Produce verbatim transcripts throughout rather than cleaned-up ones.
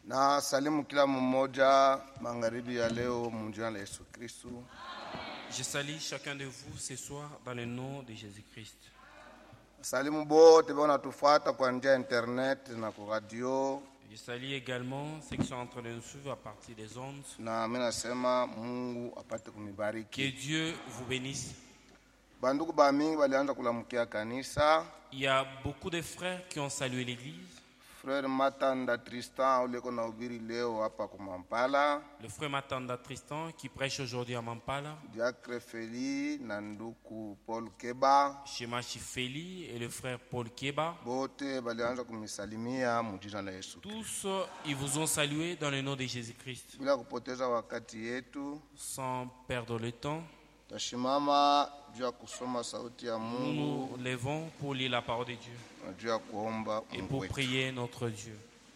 Na salimu kila mmoja magharibi ya leo mjana la Yesu Kristo. Je salue chacun de vous ce soir dans le nom de Jésus-Christ. Salimu bote wanatufuata kwa njia internet na kwa radio. Je salue également ceux qui sont en train de nous suivre à partir des ondes. Na mimi nasema Mungu apate kunibariki. Que Dieu vous bénisse. Bandugu ba mingi walianza kulamkia kanisa. Il y a beaucoup de frères qui ont salué l'église. Frère Matanda Tristan uleko na ubiri leo hapa kwa Mampala. Le frère Matanda Tristan qui prêche aujourd'hui à Mampala. Diacre Feli na nduku Paul Keba. Shemashi Feli et le frère Paul Keba. Bote walianza kumisalimia mjina la Yesu. Tous ils vous ont salué dans le nom de Jésus-Christ. Bila kupoteza wakati yetu, sans perdre le temps, tashimama juu ya kusoma sauti ya Mungu. Nous nous levons pour lire la parole de Dieu juu ya kuomba et pour prier notre Dieu.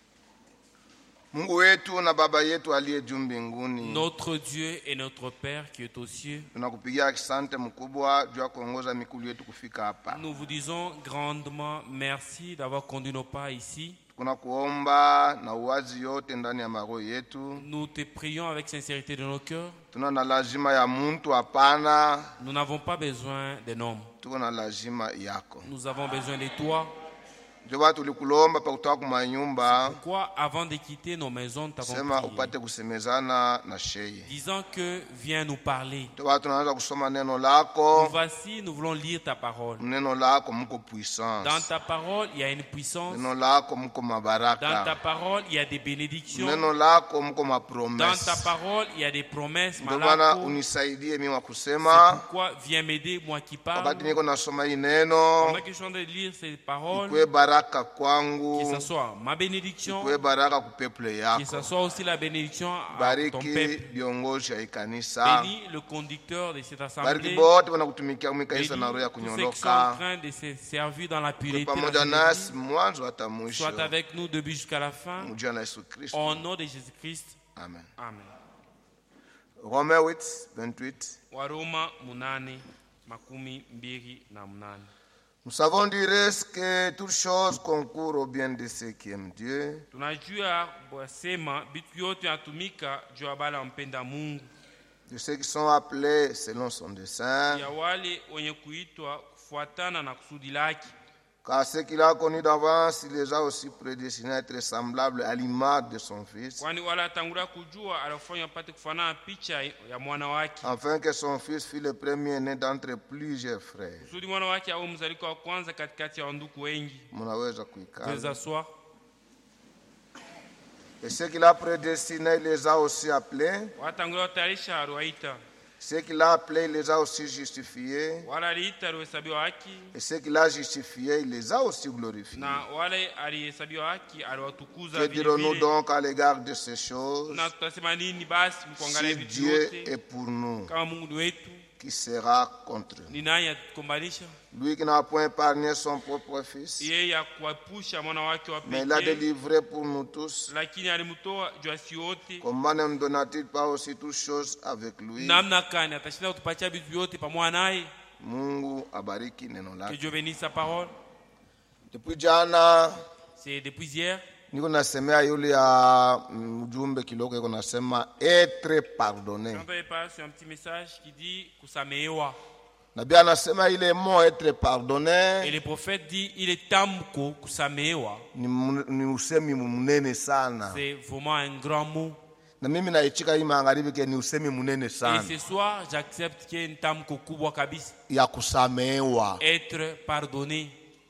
Mungu wetu na baba yetu aliye juu mbinguni, Notre Dieu et notre Père qui est aux cieux, tunakupigia asante mkubwa juu ya kuongoza mikulu yetu kufika hapa. nous vous disons grandement merci d'avoir conduit nos pas ici. Kuna kuomba na uwazi yote ndani ya maroho yetu. Nous te prions avec sincérité de nos cœurs. Tuna na lazima ya muntu hapana. Nous n'avons pas besoin d'un homme. Tuko na lazima yako. Nous avons besoin de toi. Ndio tulikulomba pa kutoka kwa nyumba. Pourquoi avant de quitter nos maisons nous t'avons sema prié, upate kusemezana na sheye. disant que viens nous parler. Ndio tunaanza kusoma neno Nous lako. voici, nous voulons lire ta parole. Neno lako mko puissance. Dans ta parole, il y a une puissance. Neno lako mko mabaraka. Dans ta parole, il y a des bénédictions. Neno lako mko Dans mapromesse. ta parole, il y a des promesses. Ndio maana Malako. unisaidie mimi wa C'est kusema. pourquoi viens m'aider, moi qui parle. Wakati niko nasoma hii neno, Pendant que je suis en train de lire ces paroles, ikwe baraka que kwangu. ce soit ma bénédiction, Ikwe baraka ku peuple que ce yako. soit aussi la bénédiction à ton Bariki peuple. viongozi ya kanisa. Bénis le conducteur de cette Bariki assemblée. bote wanakutumikia Bénis mkanisa na roho ya tous ceux qui sont en kunyondoka. train de se servir dans la Kwa pureté. pamoja dans cette nasi église. mwanzo hata mwisho. Soit avec nous depuis jusqu'à la fin. Mjana Yesu Kristo. Au nom de Jésus-Christ. Amen. Amen. Romains huit, vingt-huit. Waroma munane makumi mbili na munane. Nous savons du reste que toute chose concourt au bien de ceux qui aiment Dieu. Tunajua bwasema bitu yote yatumika juu ya bala mpenda Mungu, De ceux qui sont appelés selon son dessein. ya wale wenye kuitwa kufuatana na kusudi lake. Car ceux qu'il a connus d'avance, il les a aussi prédestinés à être semblables à l'image de son Fils, Kwani wala atangulia kujua alifanya apate kufanana picha ya mwana wake, afin que son Fils fût le premier-né d'entre plusieurs frères. kusudi mwana wake awe mzaliwa wa kwanza katikati ya wandugu wengi. Munaweza kuikana. Tuweza soir. Et ceux qu'il a prédestinés, il les a aussi appelés. Watangulia tarisha aliwaita, Ceux qu'il a appelés, il les a aussi justifiés. wala aliita alihesabiwa haki, Et ceux qu'il a justifiés, il les a aussi glorifiés. na wale alihesabiwa haki aliwatukuza Que vile dirons-nous vile. donc à l'égard de ces choses? Na tutasema nini basi mkuangalia Si vitu Dieu vyote? est pour nous, Kama Mungu ni wetu, qui sera contre nous? ni nani atukombanisha? Lui qui n'a point épargné son propre Fils, Yeye akuepusha mwana wake wa mais il l'a pekee, délivré pour nous tous. lakini alimtoa juu ya sisi wote. Comment ne me donna-t-il pas aussi toutes choses avec lui? Namna gani atashinda kutupatia vitu vyote pamoja naye? Mungu abariki neno Que lake. Dieu bénisse sa parole. Depuis jana C'est depuis hier, niko nasemea yule ya ujumbe kidogo, iko nasema être pardonné. quand on parle sur un petit message qui dit kusamehewa. Na Biblia anasema ile mot être Et pardonné le prophète dit il est tamko kusamehewa. ni, mu- ni usemi mnene sana. C'est vraiment un grand mot. Na mimi naichika hii magharibi ke ni usemi mnene Et sana ce soir, j'accepte qu'il y ait un tamko kubwa kabisa. ya kusamehewa. Être pardonné.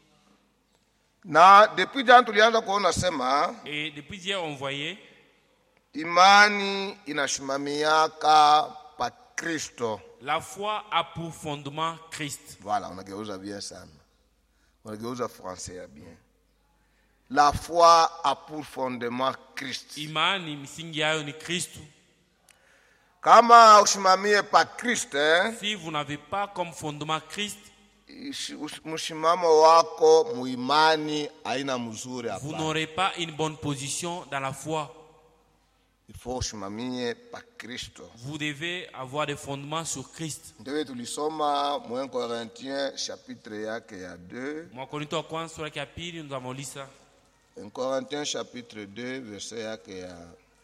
Na depuis jana tulianza kuona sema Et depuis hier, on voyait imani inashimamiaka pa Kristo. la foi a pour fondement Christ. Voilà, unageuza bien sana. Unageuza français ya bien. La foi a pour fondement Christ. Imani misingi yayo ni Kristo. Kama usimamie pa Kristo, eh, Si vous n'avez pas comme fondement Christ, ishi- us- msimamo wako muimani haina mzuri vous hapa. n'aurez pas une bonne position dans la foi. Il faut usimamie pa Kristo. Vous devez avoir des fondements sur Christ. Ndio tulisoma Moyen Corinthiens chapitre yake ya deux. Mwakorintho wa kwanza sura ya pili nous avons lu ça. un Corinthiens chapitre deux, verset ya ke ya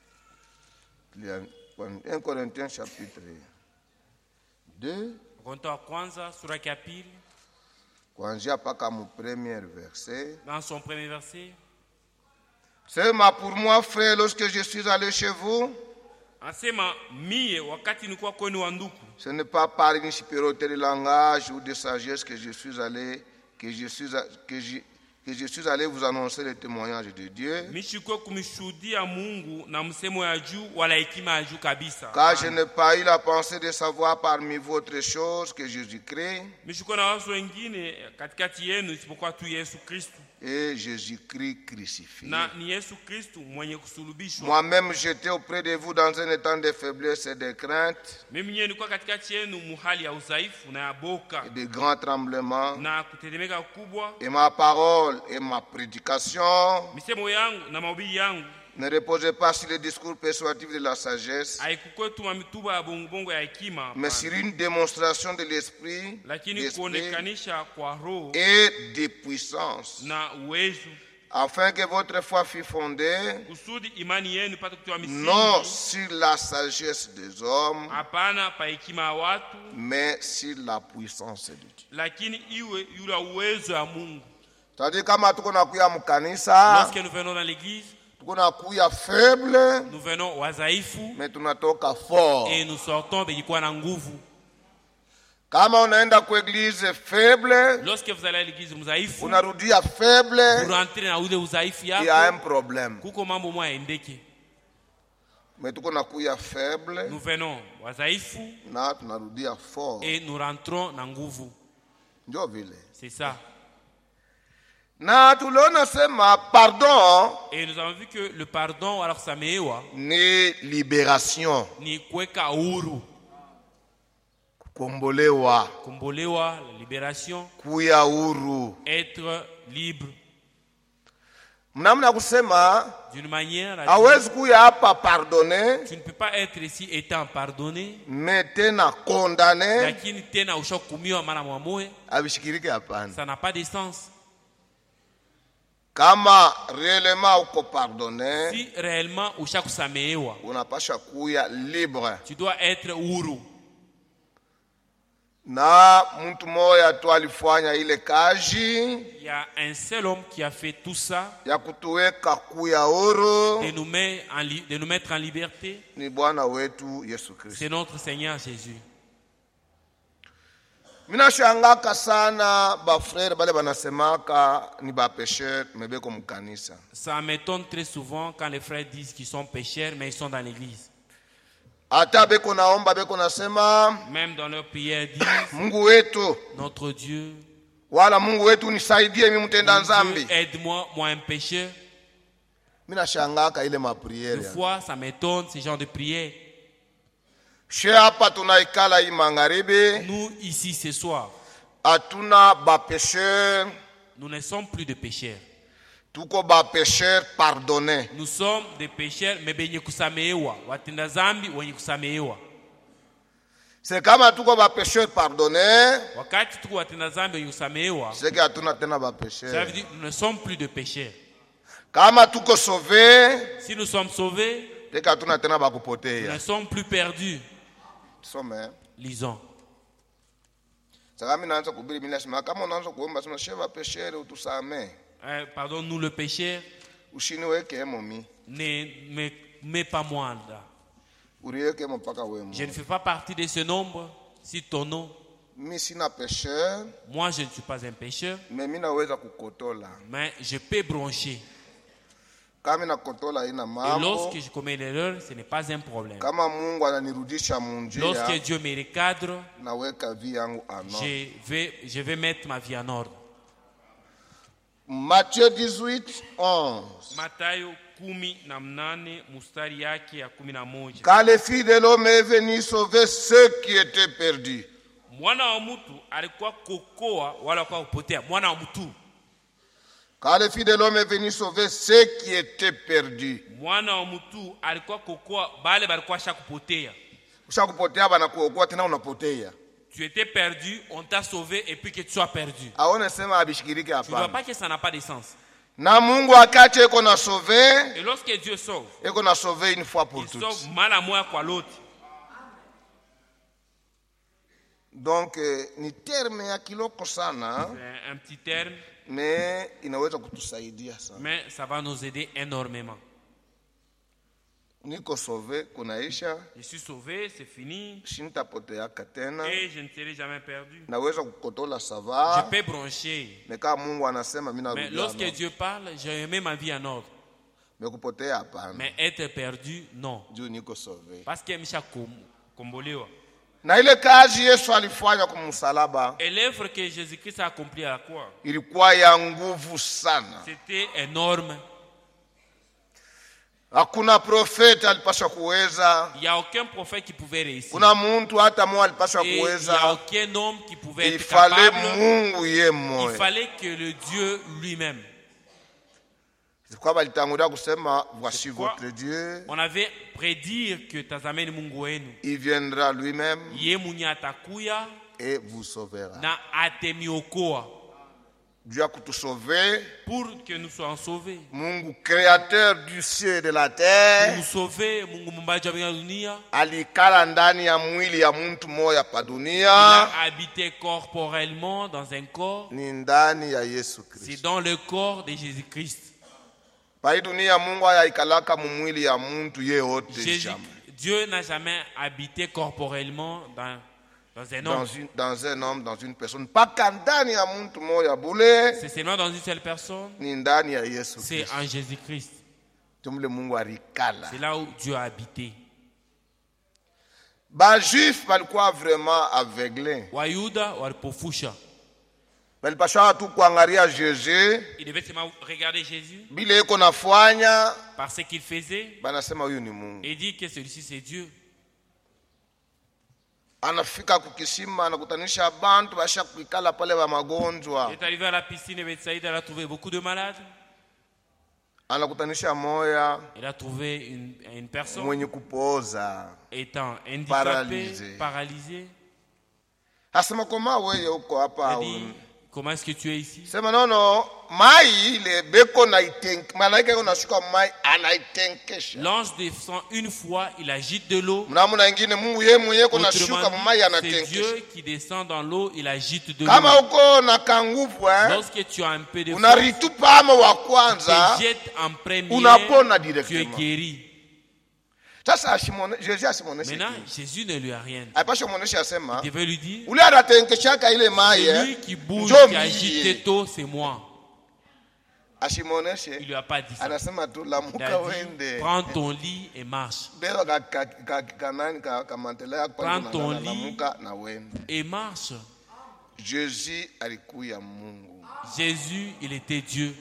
un Corinthiens chapitre deux, Korinto wa kwanza sura ya pili, kuanzia paka mu premier verset. dans son premier verset, Sema pour moi, frère, lorsque je suis allé chez vous, anasema mie wakati nilikuwa kwenu wa ndugu, ce n'est pas par une supériorité de langage ou de sagesse que je suis allé, que je suis, a- que je, que je suis allé vous annoncer le témoignage de Dieu, mishikuwa kumshuhudia Mungu na msemo ya juu wala hekima ya juu kabisa. car je n'ai pas eu la pensée de savoir parmi vous autre chose que Jésus-Christ Mishikuwa na wasu wengine katikati yenu isipokuwa tu Yesu Kristu, et Jésus-Christ crucifié. na ni Yesu Kristu mwenye kusulubishwa. Moi-même, j'étais auprès de vous dans un état de faiblesse et de crainte Mimi mwenyewe nilikuwa katikati yenu muhali ya udhaifu na ya boka et de grands tremblements, na kutetemeka kubwa. et ma parole et ma prédication Misemo yangu na mahubiri yangu ne reposait pas sur les discours persuasifs de la sagesse, haikukuwa tu mamituba ya bongo ya hekima, mais sur une démonstration de l'esprit, lakini d'esprit kuonekanisha kwa roho et de puissance, na uwezo, afin que votre foi fût fondée kusudi imani yenu ipate kutoa non misingi, sur la sagesse des hommes, hapana pa hekima ya watu, mais sur la puissance de Dieu. lakini iwe yule uwezo ya Mungu. C'est-à-dire kama tuko nakuya mkanisa, Lorsque nous venons dans l'église, tuko nakuya faible, nous venons wazaifu mais tunatoka fort. et nous sortons bejikuwa na nguvu. Kama unaenda kwa eglise faible, Lorsque vous allez à l'église mzaifu, unarudia faible, vous rentrez na ule udhaifu il y a un yako, problème. kuko mambo mwa endeke. Mais tuko nakuya faible Nous venons wazaifu na tunarudia fort. et nous rentrons na nguvu. Ndio vile. C'est ça. Na tuliona sema pardon Et nous avons vu que le pardon, alors samehewa, ni libération, ni kuweka uhuru, kukombolewa, kumbolewa, la libération, kuya huru. être libre. Mnamna kusema D'une manière, la hawezi kuya hapa pardonner, tu ne peux pas être ici étant pardonné, mais tena condamner, lakini tena ushakumiwa mara mwamoe, abishikirike hapana. ça n'a pas de sens. Kama réellement uko pardonner, Si réellement ushakusamehewa, unapasha kuya libre. tu dois être huru. Na mtu moya tu alifanya ile kazi Il y a un seul homme qui a fait tout ça, ya kutuweka kuya huru, de nous mettre en, li- de nous mettre en liberté, ni Bwana wetu Yesu Kristo. c'est notre Seigneur Jésus. Mina shangaka sana ba frère bale banasemaka ni ba pécheur mebeko mkanisa. Ça m'étonne très souvent quand les frères disent qu'ils sont pécheurs, mais ils sont dans l'église. Hata beko naomba beko nasema Même dans leur prière, disent Mungu wetu notre Dieu, wala Mungu wetu nisaidie mimi mtenda mon Dieu, nzambi. aide-moi, moi un pécheur. Mina shangaka ile Des mapriere. fois, ça m'étonne ce genre de prière. She hapa tunaikala hii magharibi, Nous, ici, ce soir, hatuna ba pécheur, nous ne sommes plus de pécheurs. tuko ba pécheur pardonné. Nous sommes des pécheurs, mais benye kusamehewa. Watenda zambi wenye kusamehewa. C'est kama tuko ba pécheur pardonné, Wakati tuko watenda zambi wenye kusamehewa, c'est que hatuna tena ba ça pécheur. veut dire que nous ne sommes plus de pécheurs. Kama tuko sauvé, Si nous sommes sauvés, c'est que hatuna tena ba nous kupotea. ne sommes plus perdus. Some. Lisons. Sasa mimi naanza kuhubiri, mimi nasema kama unaanza kuomba sema sheva pécheur utusamee. Euh, Pardonne-nous le péché, Ushiniweke momi. ne me mets pas moi là. Uriweke mpaka wemo. Je ne fais pas partie de ce nombre. Si ton nom, Mimi sina pécheur, moi je ne suis pas un pécheur, mais mimi naweza kukotola. mais je peux broncher. Kama nakotola ina Et mambo, lorsque je commets l'erreur, ce n'est pas un problème. kama Mungu ananirudisha munjia, Lorsque Dieu me recadre, naweka vie yangu ano. je vais, je vais mettre ma vie en ordre. Matthieu dix-huit, onze. Mathayo kumi na mnane mustari yake ya kumi na moja. Car le Fils de l'homme est venu sauver ceux qui étaient perdus. Mwana wa mtu alikuwa kokoa wala kwa kupotea. Mwana wa mtu, Car le Fils de l'homme est venu sauver ceux qui étaient perdus. mwana wa mtu alikuwa kokoa bale balikuwa shakupotea. Ushakupotea bana kuokoa tena unapotea. Tu étais perdu, on t'a sauvé et puis que tu sois perdu. Aone sema abishikirike Tu ne vois hapana. pas que ça n'a pas de sens. Na Mungu akati eko na sauver, Et lorsque Dieu sauve, eko na sauver une fois pour il toutes. sauve mal à moi quoi l'autre. Donc eh, ni terme ya kiloko sana, C'est un petit terme, mais inaweza kutusaidia sana. mais ça va nous aider énormément. Niko sauvé kunaisha, Je suis sauvé, c'est fini. sintapoteaka tena. Et je ne serai jamais perdu. Naweza kukotola Je sava, peux brancher. mais kama Mungu anasema mimi Mais narudia. lorsque Dieu parle, je mets ma vie en ordre. Mais kupotea hapana. Mais être perdu, non. Juu niko sauvé. Parce que Misha Kombolewa. Na ile kazi Yesu alifanya kumsalaba Et l'œuvre que Jésus-Christ a accomplie à la croix, ilikuwa ya nguvu sana. c'était énorme. Hakuna profeti alipaswa kuweza. Il n'y a aucun prophète qui pouvait réussir. Kuna muntu hata mmoja alipaswa Et il n'y a kuweza. aucun homme qui pouvait Il être fallait capable. Mungu ye Il mmoja. fallait que le Dieu lui-même. Kwa balitangulia kusema voici Pourquoi? votre Dieu, On avait prédire que tazameni Mungu wenu. il viendra lui-même Ye mwenye atakuya et vous sauvera. na atemiokoa Dieu a kutusauver, pour que nous soyons sauvés. Mungu créateur du ciel et de la Pour terre nous sauver, Mungu mumbaji wa mbingu na dunia. alikala ndani ya mwili ya muntu moya pa Il dunia, a habité corporellement dans un corps. ni ndani ya Yesu C'est Kristo. dans le corps de Jésus-Christ. Pa hii dunia Mungu hayaikalaka mu mwili ya muntu yeyote Jésus, jamais. Dieu n'a jamais habité corporellement dans, dans un Dans, homme. une, dans un homme, dans une personne. Paka ndani ya muntu moya bule, C'est seulement dans une seule personne. ni ndani ya Yesu C'est Kristo. en Jésus-Christ. Tumule Mungu alikala. C'est là où Dieu a habité. Ba juif balikuwa vraiment aveuglés. Wayuda walipofusha. Balipashwa tu kuangalia Jésus, Il devait seulement regarder Jésus bile eko nafanya, par ce qu'il faisait banasema huyu ni Mungu. et dit que celui-ci c'est Dieu. Anafika kukisima anakutanisha bantu basha kuikala pale ba Il magonjwa. est arrivé à la piscine de Bethsaïda, il a trouvé beaucoup de malades. Anakutanisha moya Il a trouvé une, une personne mwenye kupooza. étant handicapée, Paralysé. paralysée. Asema koma wewe uko hapa. Il a dit, comment est-ce que tu es ici? Sema nono mai ile beko na itenk malaika yako nashuka mai anaitenkesha. L'ange descend une fois, il agite de l'eau. Mnamuna ingine Mungu yeye mwenyewe kuna shuka Autrement mai dit, c'est anatenkesha. Dieu qui descend dans l'eau, il agite de Kama l'eau. uko na kanguvu eh, Lorsque tu as un peu de force, unaritupa ama wa tu kwanza, te jettes en premier, unapona tu es directement. guéri. Sasa ashimone Jésus asimoneshe. Maintenant, Jésus ne lui a rien dit. Apasha muonesha asema Il devait lui dire, ule anatenkeshaka ile mai c'est eh, lui qui bouge, njoo qui agite mie. l'eau, c'est moi. Il Ashimoneshe lui a pas dit ça. anasema tu Il lamuka a dit, wende. prends ton lit et marche. Beba ka ka ka kanani ka kamantela yako Prends pale ton na lit. lamuka na wende. Et marche. Jésus alikuya Mungu. Jésus, il était Dieu.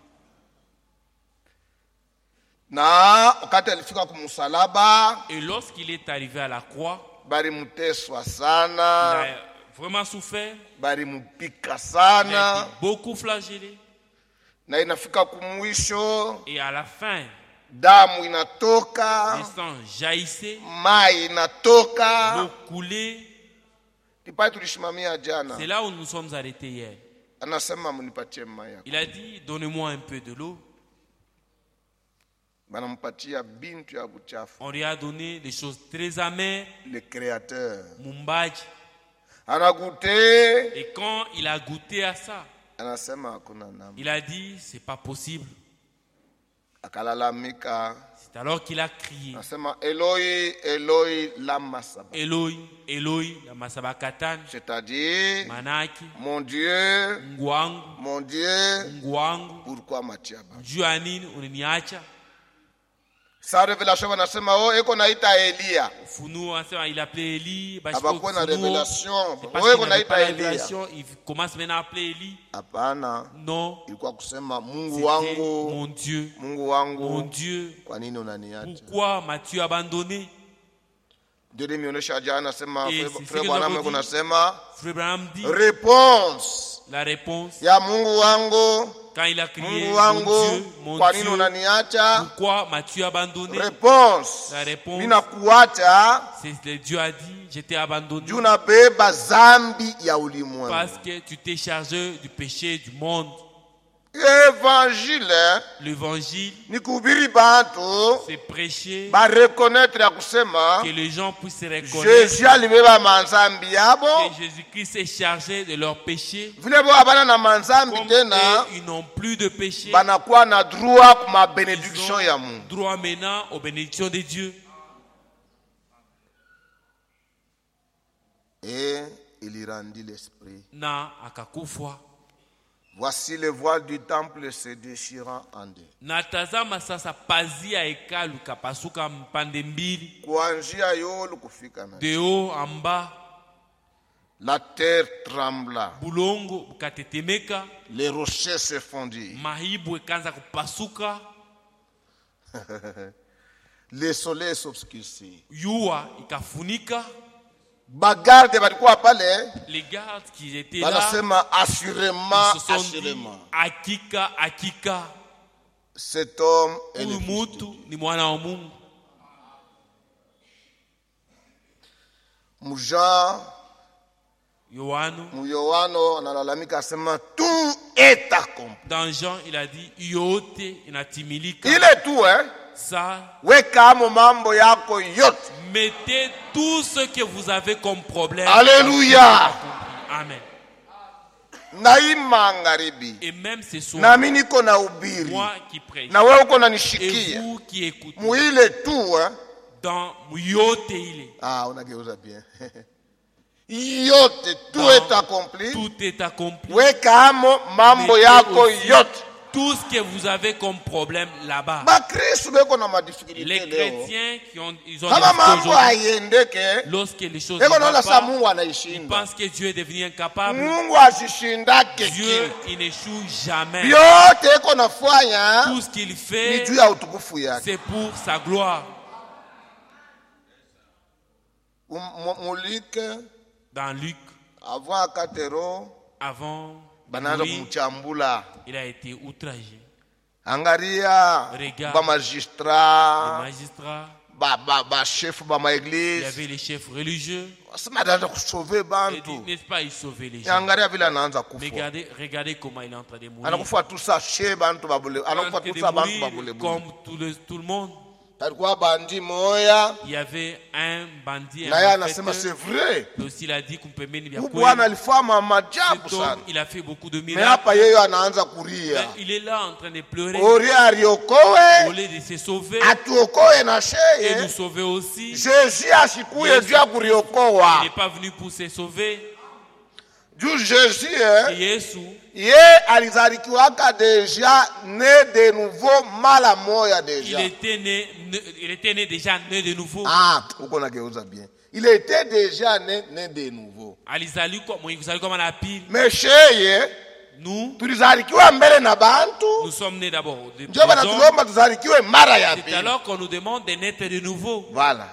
Na wakati alifika kumsalaba Et lorsqu'il est arrivé à la croix, balimuteswa il sana, a vraiment souffert. balimupika Il a sana, été beaucoup flagellé. na inafika kumwisho Et à la fin, damu inatoka, le sang jaillissait, mai inatoka. l'eau coulait. Tipai tulishimamia jana, C'est là où nous sommes arrêtés hier. anasema munipatie mai yako. Il a dit, donnez-moi un peu de l'eau. Banampatia bintu ya buchafu, On lui a donné des choses très amères, le créateur mumbaji. anagute, Et quand il a goûté à ça, anasema hakuna namna, il a dit, c'est pas possible. akalalamika, C'est alors qu'il a crié, anasema Eloi Eloi lama sabachthani, Eloi, Eloi, la masabakatan, c'est-à-dire manaki, mon Dieu, ngwangu, mon Dieu, ngwangu, pourquoi matiaba. jua nini uniniacha? Sa revelation wanasema oh eko naita Elia, Funuo anasema il appelait Eli, abakuwa na revelation, c'est parce oh qu'il eko n'avait pas naita la Elia. révélation, il commence maintenant à appeler Eli. Hapana, Non, ilikuwa kusema Mungu c'était wangu, mon Dieu, Mungu mon wangu, Dieu, kwa nini unaniacha? pourquoi m'as-tu abandonné? Ndio nimeonyesha jana, nasema Et frère c'est ce frère que Branham nous avons eko dit. nasema Frère Branham dit, réponse la réponse, ya Mungu wangu, quand il a crié, Mungu mon wangu, Dieu, mon kwa nini Dieu, unaniacha? pourquoi m'as-tu abandonné? Réponse, La réponse, ninakuacha c'est le Dieu a dit, je t'ai abandonné juu nabeba zambi ya ulimwengu. parce que tu t'es chargé du péché du monde. Évangile L'évangile, ni kuhubiri bantu c'est prêcher ba reconnaître ya kusema que les gens puissent reconnaître Jésus alibeba manzambi yabo, que Jésus-Christ est chargé de leurs péchés. vile bo abana na manzambi Comme tena eux, ils n'ont plus de péché. banakuwa na droit kuma Ils benediction ya Mungu. ont droit maintenant aux bénédictions de Dieu. Et il rendit l'esprit. Na akakufwa. Voici les voiles du temple se déchirant en deux. Natazama sasa pazia ya hekalu kapasuka mpande mbili, Kuanzia yolo kufika na de haut en bas. la terre trembla, Bulongo bukatetemeka, les rochers se fondirent, mahibu ikaanza kupasuka, le soleil s'obscurcit. yua ikafunika. Bagarde balikuwa pale Les gardes qui étaient là, banasema assurément, ils se sont dit, assurément, hakika hakika cet homme est le huyu fils de mutu Dieu. ni mwana wa Mungu. Mujean Yohano, Muyohano analalamika asema tout est accompli. dans Jean, il a dit yote inatimilika. Ile tu eh, Ça, weka amo mambo yako yote. mettez tout ce que vous avez comme problème. Alléluia. Amen. Na hii magharibi Et même ce soir, nami niko na ubiri moi qui prêche, na wewe uko et nanishikia vous qui écoutez, muile tu eh. dans yote ile, Ah, unageuza bien. Yote tout Dans- est accompli. tout est accompli. Weka amo mambo Mettez yako aussi yote. tout ce que vous avez comme problème là-bas. Bakristo beko na Les madifficulté leo. chrétiens qui ont, ils ont des Kama mambo difficultés aujourd'hui, haiendeke, lorsque les choses eko ne naona vont sa pas, Mungu ils anaishinda. pensent que Dieu est devenu incapable. Mungu asishindake Dieu, kitu. il n'échoue jamais. Vyote eko nafanya Tout ce qu'il ni fait, juu ya utukufu yake. c'est pour sa gloire. Um- mu- Mulike Dans Luc, avant Katero avant de banaanza mourir, kumchambula. il a été outragé. Angalia Regarde. ba Les magistrat, magistrats, ba ba ba chef ba ma il y église. avait les chefs religieux. Wasema anaanza kusauver Et bantu. dit, n'est-ce pas, il sauvait les gens. Angalia vile anaanza Mais kufa. regardez, regardez comment il est en train de mourir. Anakufa tu sa she bantu babule. En Anakufa train tu de sa bantu mourir babule. comme tout le, tout le monde. Talikuwa bandi moya. Il y avait un bandit, Na yeye un anasema c'est malfaiteur. vrai. Mais aussi, il a dit qu'on peut mener bien Huyu bwana alifanya maajabu Cet homme, sana. il a fait beaucoup de Mais miracles. hapa yeye anaanza Mais kulia. il est là en train de pleurer. Ori Au ariokoe, lieu de se sauver atuokoe na et nous sheye. sauver aussi. Jésus asikuye juu ya Il kuriokoa. n'est pas venu pour se sauver. Juu Jésus eh, Yesu, ye alizalikiwaka deja ne de nouveau mala moya il deja. était né, ne- il était né déjà né de nouveau. Ah, uko nageuza bien. Il était déjà né, né de nouveau. Alizaliwa mwenye kuzaliwa kama na pili. Mais sheye Nous, tulizalikiwa mbele na bantu. nous sommes nés d'abord de Ndio bana des hommes. tulomba tuzalikiwe mara ya C'est pili. alors qu'on nous demande de naître de nouveau. Voilà.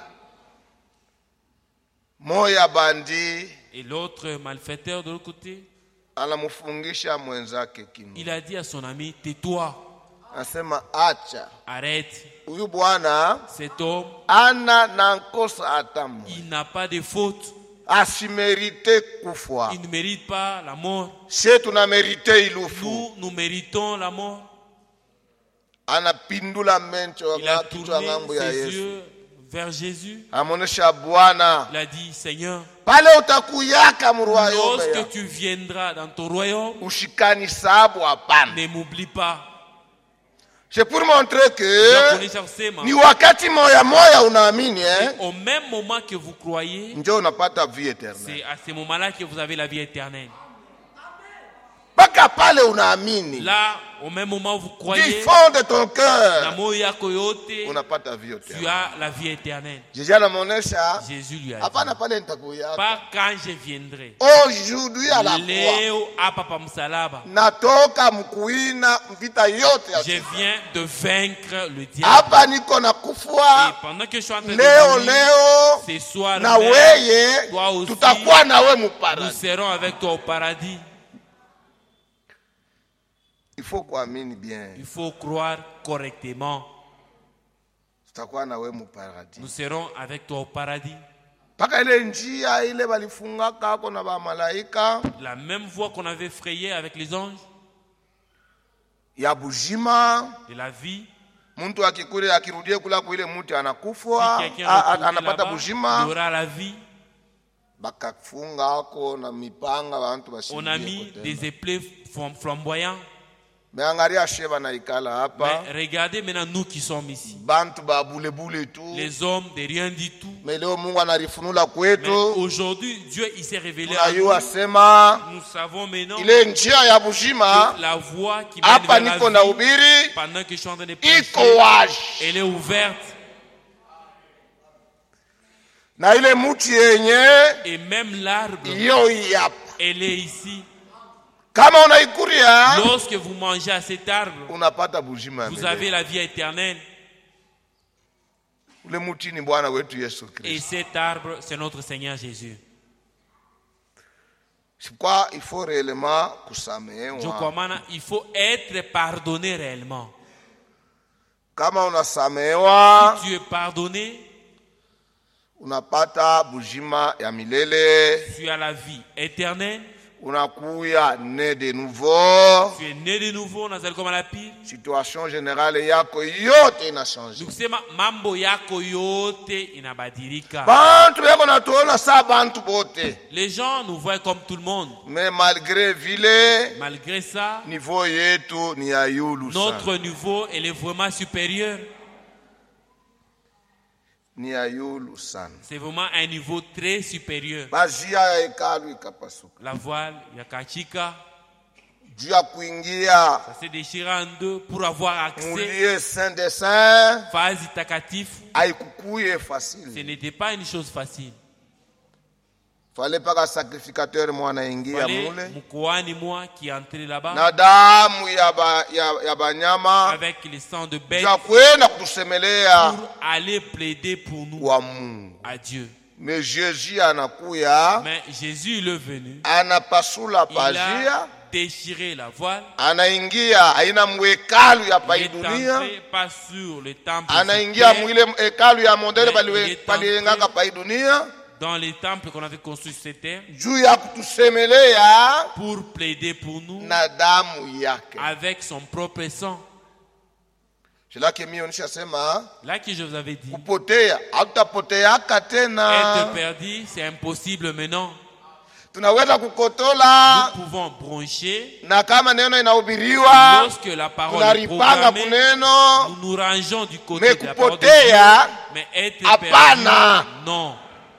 Moya bandi Et l'autre malfaiteur de l'autre côté, anamufungisha mwenzake kimu. il a dit à son ami, tais-toi, Anasema acha. arrête. Huyu bwana Cet homme, ana na nkosa hata moja. il n'a pas de faute. Asimerite kufa. Il ne mérite pas la mort. Sie tunamerite ilufu. Nous, nous méritons la mort. Anapindula mencho Il a wa kichwa tourné ngambo ya ses Yesu. yeux vers Jésus. Amonesha Bwana, Il a dit, Seigneur, pale utakuyaka murwayo lorsque tu viendras dans ton royaume, ushikani sabu hapana. ne m'oublie pas. C'est pour montrer Je que connais forcément. ni wakati moya moya unaamini eh, Au même moment que vous croyez, ndio unapata vie éternelle. c'est à ce moment-là que vous avez la vie éternelle. Mpaka pale unaamini, Là, au même moment où vous du croyez, fond de ton na cœur moyo yako yote, unapata vie tu éternelle. as la vie éternelle. Jésus anamuonesha Jésus lui a dit, hapana pale nitakuyaka. pas quand je viendrai. Aujourd'hui à la croix Leo hapa pa msalaba, natoka mkuina vita yote ya je viens de vaincre le diable. hapa niko na Et kufua pendant que je suis en train de leo mourir, leo ce soir na même, weye toi aussi, tutakuwa nawe nous muparadis. serons avec toi au paradis. Il faut kuamini bien, Il faut croire correctement. tutakuwa nawe muparadis. Nous serons avec toi au paradis. Mpaka ile njia ile balifungaka ako na bamalaika La même voie qu'on avait frayée avec les anges, ya bujima. de la vie. Mtu akikule akirudia kula kwa ile mti anakufa, Si quelqu'un a- retourne anapata là-bas, il bujima. aura la vie. Bakafunga ako na mipanga bantu On a bashindie mis kutenda. des éplets flam- flamboyants. Meangalia sheba na ikala hapa. Mais regardez maintenant nous qui sommes ici. Bantu ba bule bule tu. Les hommes de rien du tout. Mais leo Mungu anarifunula Mais kwetu. aujourd'hui, Dieu il s'est révélé à nous. Tunayua sema Nous savons maintenant ile njia ya bujima que la voie qui mène hapa vers niko la na vie, ubiri pendant que je suis en train de iko prêcher, wazi. elle est ouverte. Na ile mti yenye Et même l'arbre, iyo yapa. elle est ici. Kama unaikuria Lorsque vous mangez à cet arbre, unapata bujima ya vous milele. avez la vie éternelle. Ule mti ni Bwana wetu Yesu Et Kristo. cet arbre, c'est notre Seigneur Jésus. C'est pourquoi il faut réellement Je kusamehewa. crois maintenant, il faut être pardonné réellement. Kama unasamehewa Si tu es pardonné, unapata bujima ya milele, tu as la vie éternelle. unakuya né de nouveau. Tu es né de nouveau, nazali comme à la pile. Situation générale yako yote inachange. Nikusema mambo yako yote inabadilika. Bantu beko natuona sa bantu bote. Les gens nous voient comme tout le monde. Mais malgré vile Malgré ça, niveau yetu ni ya yulu sana. notre niveau elle est vraiment supérieur. Ni ya yulu sana. C'est vraiment un niveau très supérieur. Bajia ya hekalu ikapasuka. La voile, yakachika, Juu ya kuingia ça s'est déchiré en deux pour avoir accès mulie saint des saints phase takatifu. haikukuye Ce facile. n'était pas une chose facile. Fale paka sacrificateur mwana ingia Fallait mule. mkoani moi qui est entré là-bas Na damu ya, ba, ya, ya banyama avec le sang de bête ya kwenda kutusemelea pour aller plaider pour nous kwa Mungu. à Dieu. Mais Jésus anakuya, Mais Jésus il est venu, anapasula il a pazia, déchiré la voile, anaingia aina mwekalu ya il est paidunia, entré pas sur le temple anaingia sur mwile hekalu ya mondele Mais il est paliengaka entré paidunia dans les temples qu'on avait construits sur cette terre juu ya kutusemelea pour plaider pour nous na damu yake. avec son propre sang. C'est là que mimi nishasema Là que je vous avais dit, kupotea hautapoteaka être tena. perdu, c'est impossible maintenant. Tunaweza kukotola Nous pouvons broncher. na kama neno inahubiriwa Lorsque la parole est tunaripanga proclamée, kuneno, nous nous rangeons du côté mais de la parole de kupotea Dieu. Mais être hapana. perdu, non.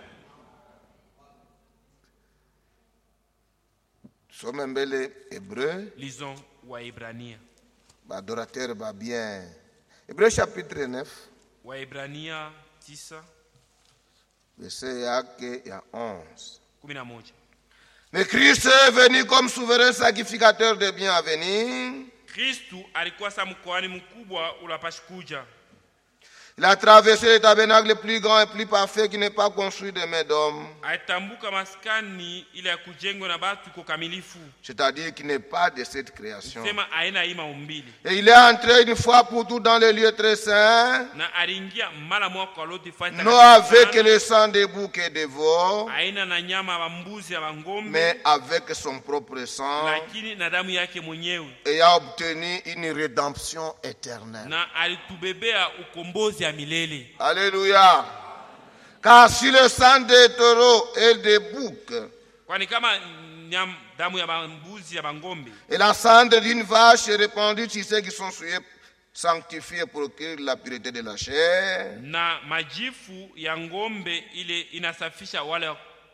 Some mbele Hébreu, Lisons Waebrania. badorateur ba bien. Hébreu chapitre neuf, Waebrania tisa verset yake ya onze. kumi na moja. Mais Christ est venu comme souverain sacrificateur des biens à venir. Kristu alikuwa sa mkoani mkubwa unapashi kuja. Il a traversé le tabernacle le plus grand et plus parfait qui n'est pas construit de main d'homme. Alitambuka maskani ile ya kujengwa na batu iko kamilifu. C'est-à-dire qu'il n'est pas de cette création. Sema aina hii maumbili. Et il est entré une fois pour tout dans le lieu très saint, Na aliingia mara moja kwa lote fanya non avec le sang des boucs et des veaux, aina na nyama ya mbuzi ya ng'ombe, mais avec son propre sang, lakini na damu yake mwenyewe. et a obtenu une rédemption éternelle. Na alitubebea ukombozi ya milele. Alléluia. Car si le sang des taureaux et des boucs Kwani kama nyam, damu ya mbuzi ya ng'ombe et la cendre d'une vache est répandue sur ceux qui sont souillés, sanctifiés pour occurer la pureté de la chair, na majifu ya ng'ombe ile inasafisha wale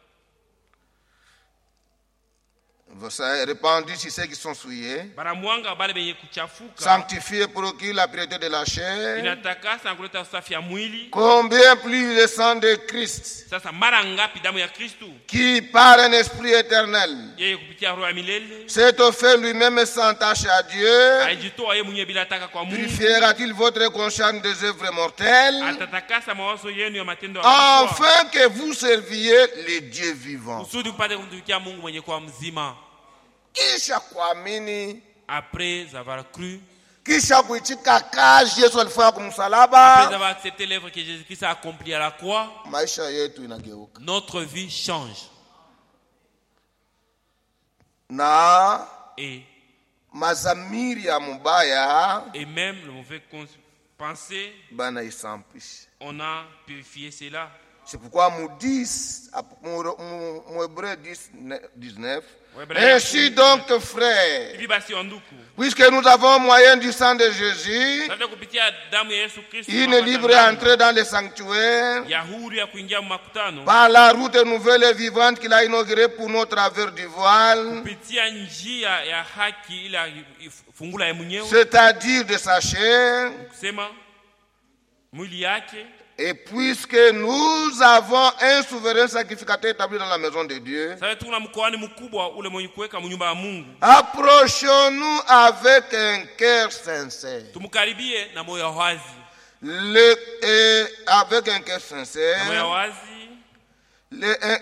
répandue sur ceux qui sont souillés, baramwanga bale benye kuchafuka, sanctifiés pour occurer la pureté de la chair. inatakasa na kuleta usafi ya mwili. Combien plus le sang de Christ, Sasa mara ngapi damu ya Kristu qui par un esprit éternel yeye kupitia roho ya milele s'est offert lui-même sans tâche à Dieu, alijitoa yeye mwenyewe bila taka kwa Mungu, purifiera-t-il votre conscience des œuvres mortelles, atatakasa mawazo yenu ya matendo ya kufa, afin que vous serviez les dieux vivants. kusudi mpate kumtumikia Mungu mwenye kwa mzima. Kisha kuamini, Après avoir cru, kisha kuitika kazi Yesu alifanya après kumsalaba, avoir accepté l'œuvre que Jésus-Christ a accomplie à la croix, maisha yetu inageuka. notre vie change. Na Et mazamiri ya mubaya Et même le mauvais cons- pensée, bana isampisha. on a purifié cela. C'est pourquoi mu dix, mu Hébreu dix, dix-neuf. Hébreux Ainsi donc, frères, Hivi basi wanduku, puisque nous avons moyen du sang de Jésus, sasa kupitia damu ya Yesu Kristo une tunapata libre ndani entrée dans le sanctuaire, ya huru ya kuingia makutano par la route nouvelle et vivante qu'il a inaugurée pour nous au travers du voile, kupitia njia ya haki ila fungula ya mwenyewe, c'est-à-dire de sa chair. kusema mwili yake. Et puisque nous avons un souverain sacrificateur établi dans la maison de Dieu, Sasa tuna mkoani mkubwa ule mwenye kuweka mnyumba ya Mungu, approchons-nous avec un cœur sincère. tumkaribie na moyo wazi, Le, et avec un cœur na moyo sincère. wazi. Le, un,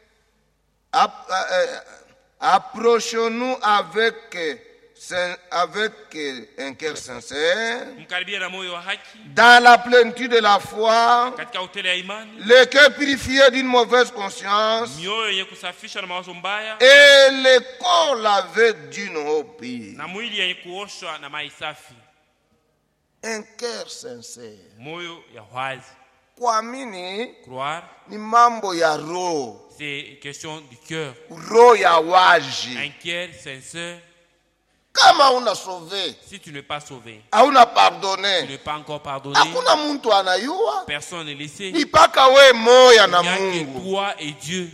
ap- euh, approchons-nous avec, sin- avec un cœur sincère, Mkaribie na moyo wa haki dans la plénitude de la foi, katika hoteli ya imani, le cœur purifié d'une mauvaise conscience mioyo yenye kusafishwa na mawazo mbaya, et le corps lavé d'une eau pure. na mwili yenye kuoshwa na maji safi. Un cœur sincère. Moyo ya wazi. Kuamini Croire, ni mambo ya roho, c'est une question du cœur. roho ya waji. Un cœur sincère. Kama una sauvé, Si tu n'es pas sauvé, hauna tu pardonné, n'es pas encore pardonné, hakuna mtu anayua, personne n'est laissé. ni mpaka we moya Il na n'y a que Mungu. toi et Dieu.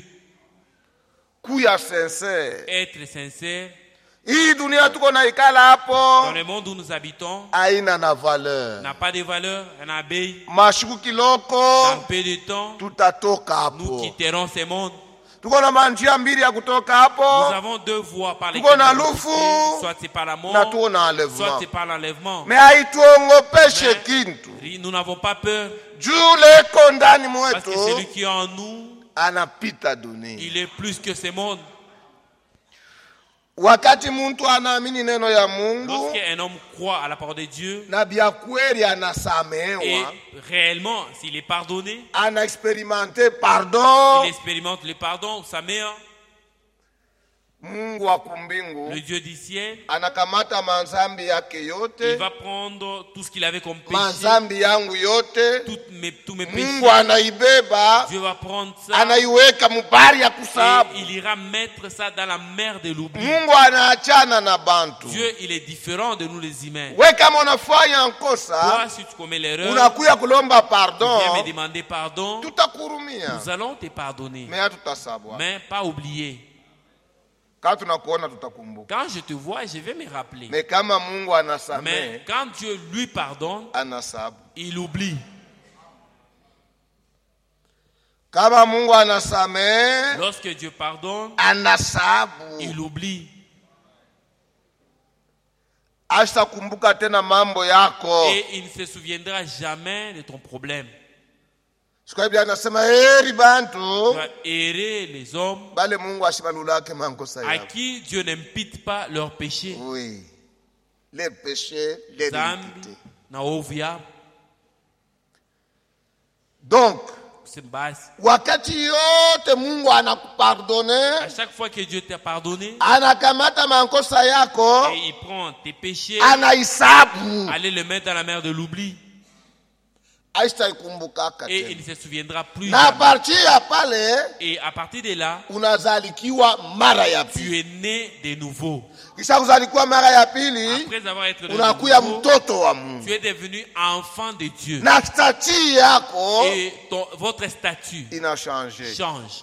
Kuya sincere. Être sincère. Hii dunia tuko na ikala Dans hapo le monde où nous habitons, haina na valeur. n'a pas de valeur, un abeille. Mashuku Dans kiloko peu de temps, tutatoka nous hapo. quitterons ce monde. Tuko na manjia mbili ya kutoka Nous hapo, avons deux voies par tuko na lesquelles nous lufu quitter. Soit c'est par la na mort, tuko na soit enlèvement. c'est par l'enlèvement. Me haituongopeshe kintu. Mais nous n'avons pas peur, Juu leko ndani parce que celui mwetu qui est en nous, anapita dunia. il est plus que ce monde. Wakati muntu anaamini neno ya Mungu Lorsqu'un homme croit à la parole de Dieu, na bya kweli et anasamehewa, réellement, s'il est pardonné, ana experimente pardon, il expérimente le pardon, sa mère, Mungu wa kumbingu le Dieu du ciel, anakamata manzambi yake il yote, va prendre tout ce qu'il avait comme péché, manzambi yangu yote, toutes mes, tous mes Mungu péchés. anaibeba, Dieu va prendre ça anaiweka mubari ya et kusabu. il ira mettre ça dans la mer de l'oubli. Mungu anaachana na bantu. Dieu, il est différent de nous les humains. We kama unafanya Toi, nkosa, si tu commets l'erreur, unakuya kulomba tu viens pardon, me demander pardon, tutakurumia. nous allons te pardonner, Me hatutasabwa. mais pas oublier. Kama tunakuona tutakumbuka. Quand je te vois, je vais me rappeler. Me kama Mungu Mais anasamehe, quand Dieu lui pardonne, anasabu. il oublie. Kama Mungu anasamehe, Lorsque Dieu pardonne, anasabu. il oublie. Ashakumbuka tena mambo yako. Et il ne se souviendra jamais de ton problème. Siku Biblia anasema heri Tu bantu vas errer les hommes bale Mungu ashibalulake mankosa à yao. qui Dieu n'impute pas leurs péchés. Oui. Les péchés, les Zambi iniquités. na ovu yao. Donc, C'est basi. wakati yote Mungu anakupardone, À chaque fois que Dieu t'a pardonné, anakamata mankosa yako, et il prend tes péchés, anaisabu. allez le mettre dans la mer de l'oubli. Haitaikumbukaka Et il tena. ne se souviendra plus. Na jamais. partir ya pale Et à partir de là, unazalikiwa mara ya pili. tu es né de nouveau. Kisha kuzalikiwa mara ya pili, Après avoir été né de unakuya nouveau, mtoto wa Mungu. tu es devenu enfant de Dieu. Na stati yako Et ton- votre statut ina change. change.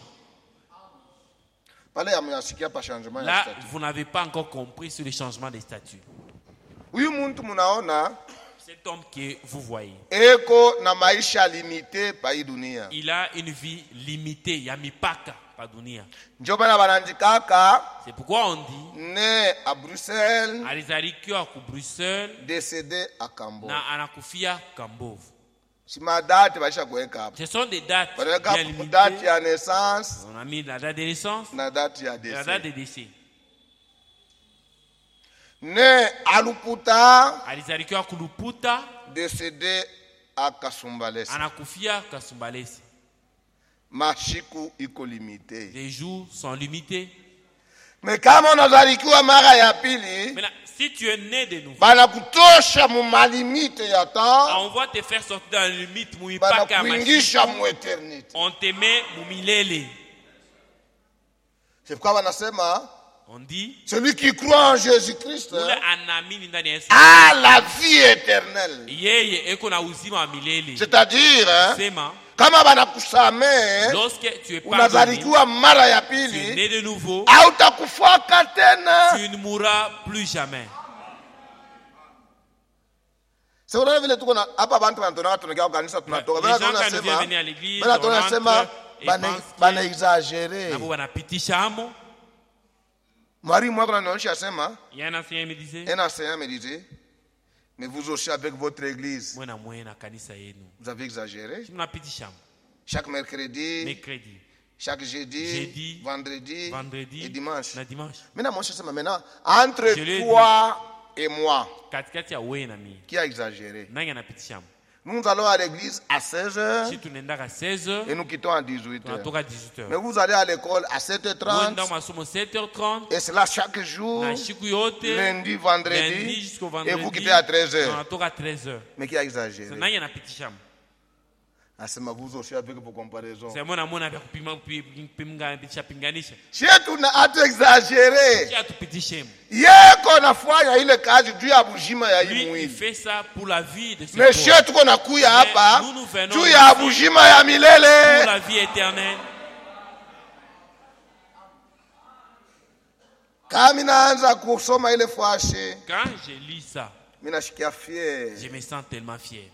Pale yamuyasikia pa changement ya Là, statut. vous n'avez pas encore compris sur le changement des statuts. Huyu muntu munaona Cet homme que vous voyez, eko na maisha limite pa hii dunia. il a une vie limitée. Il y a mipaka, pas dunia. Ndio bana banandikaka C'est pourquoi on dit, né à Bruxelles, alizalikiwa ku Bruxelles décédé à Cambo. na anakufia Kambovu. Sima date baisha kuweka hapo. Ce sont des dates Banaweka bien date limitées. ya naissance On a mis la date de naissance na date ya et la date de décès. décès. Né à Luputa, Alizalikiwa Kuluputa, décédé à Kasumbalesa. anakufia Kasumbalesi. Mashiku iko limité. Les jours sont limités. Mais kama unazalikiwa mara ya pili, Maintenant, si tu es né de nouveau, banakutosha mu malimite ya temps, on va te faire sortir dans la limite muipaka banakuingisha mu eternité. on te met mumilele. C'est pourquoi banasema On dit, celui qui croit en Jésus-Christ ule anaamini ndani ya Yesu a la vie éternelle. yeye eko na uzima wa milele. C'est-à-dire, hein, Sema, kama banakusamehe, lorsque tu es pardonné, unazalikiwa mara ya tu es pili, né de nouveau, hautakufuaka tena. tu ne mourras plus jamais. C'est vrai vile tuko na hapa bantu wanatoka tunakia kanisa tunatoka. Les Bana gens, quand nous tunasema, venir à l'église, bana on tunasema entre et bana pense bana que- exagérer. Nabo wanapitisha amo. Mwalimu wako ananionyesha sema, Il y a un enseignant qui me disait, un enseignant me disait, mais vous aussi avec votre église, mwana mwena kanisa yenu. vous avez exagéré. Tunapitisha amo. Chaque mercredi, Mercredi, chaque jeudi, Jeudi, vendredi, vendredi, et dimanche. na dimanche. Maintenant, moi je sais maintenant, entre Je l'ai toi et moi, Katikati ya wewe na mimi. qui a exagéré? Nani anapitisha amo? Nous allons à l'église à seize heures Si tunaenda à seize heures, et nous quittons à dix-huit heures. tunatoka dix-huit Mais heures. vous allez à l'école à sept heures Uenda trente masomo sept heures trente, et cela chaque jour, na siku yote, lundi, lundi vendredi, jusqu'au et vendredi, vous quittez à treize heures. tunatoka treize heures. Mais qui a exagéré? Nani anapitisha amo? Ah, c'est ma vous aussi avec vos comparaisons. C'est mwana mwana vya kupima kupinga pitisha pinganisha. Si tu n'as pas exagéré, Kia tupitishe amo. yeko nafanya ile kazi juu ya bujima ya hii Lui, il mwili. fait ça pour la vie de ce Monsieur corps. tuko nakuya hapa nous, nous venons juu ya ici bujima ya Pour milele. la vie éternelle. Kama naanza kusoma ile fwashe, Quand je lis ça, mimi nashikia fier. je me sens tellement fier.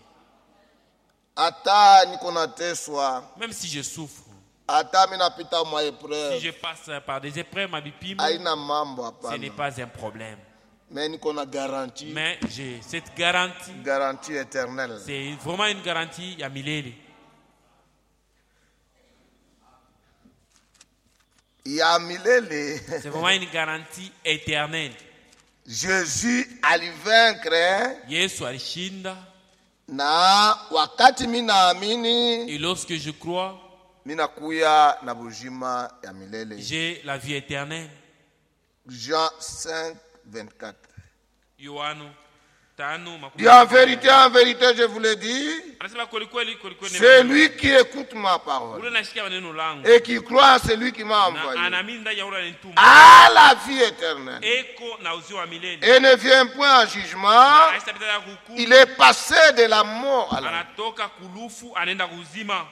Hata niko nateswa, Même si je souffre, hata mimi napita mwa si épreuve, je passe par des épreuves, ma bipime, haina mambo ce n'est hapana. pas un problème. Mais niko na garantie, Mais j'ai cette garantie, garantie éternelle. c'est vraiment une garantie ya milele. Ya milele. C'est vraiment une garantie éternelle. Jésus alivaincre Yesu alishinda, na wakati mimi naamini et lorsque je crois, mimi nakuya na bujima ya milele. j'ai la vie éternelle. Jean cinq, vingt-quatre. Yohano tano makumi Et en vérité, en vérité, je vous le dis, anasema kweli kweli kweli kweli, celui qui écoute ma parole ule nasikia maneno langu et qui croit en celui qui m'a na envoyé anaamini ndani ya ule alinituma a la vie éternelle eko na uzima wa milele, et ne vient point en jugement, aistabita ya hukumu, il est passé de la mort à la vie. anatoka kulufu anaenda kuzima.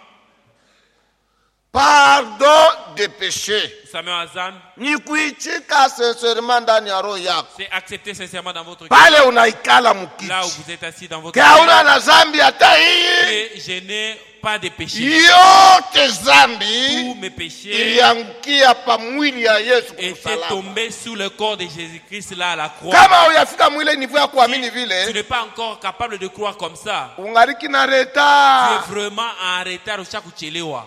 Pardon des péchés. Usamehe wa dhambi, Ni kuichika sincèrement ndani ya roho yako. c'est accepter sincèrement dans votre cœur, Pale unaikala là où mukiti. vous êtes assis dans votre Kauna na zambi hata hii. et je n'ai pas de péché. Yote Tous zambi mes péchés iliangukia pa mwili ya Yesu étaient kumsalaba. tombés sous le corps de Jésus-Christ là à la croix. Kama uyafika mwile nivu ya kuamini Tu vile, n'es pas encore capable de croire comme ça. ungariki na Tu es retard. vraiment en retard usha kuchelewa.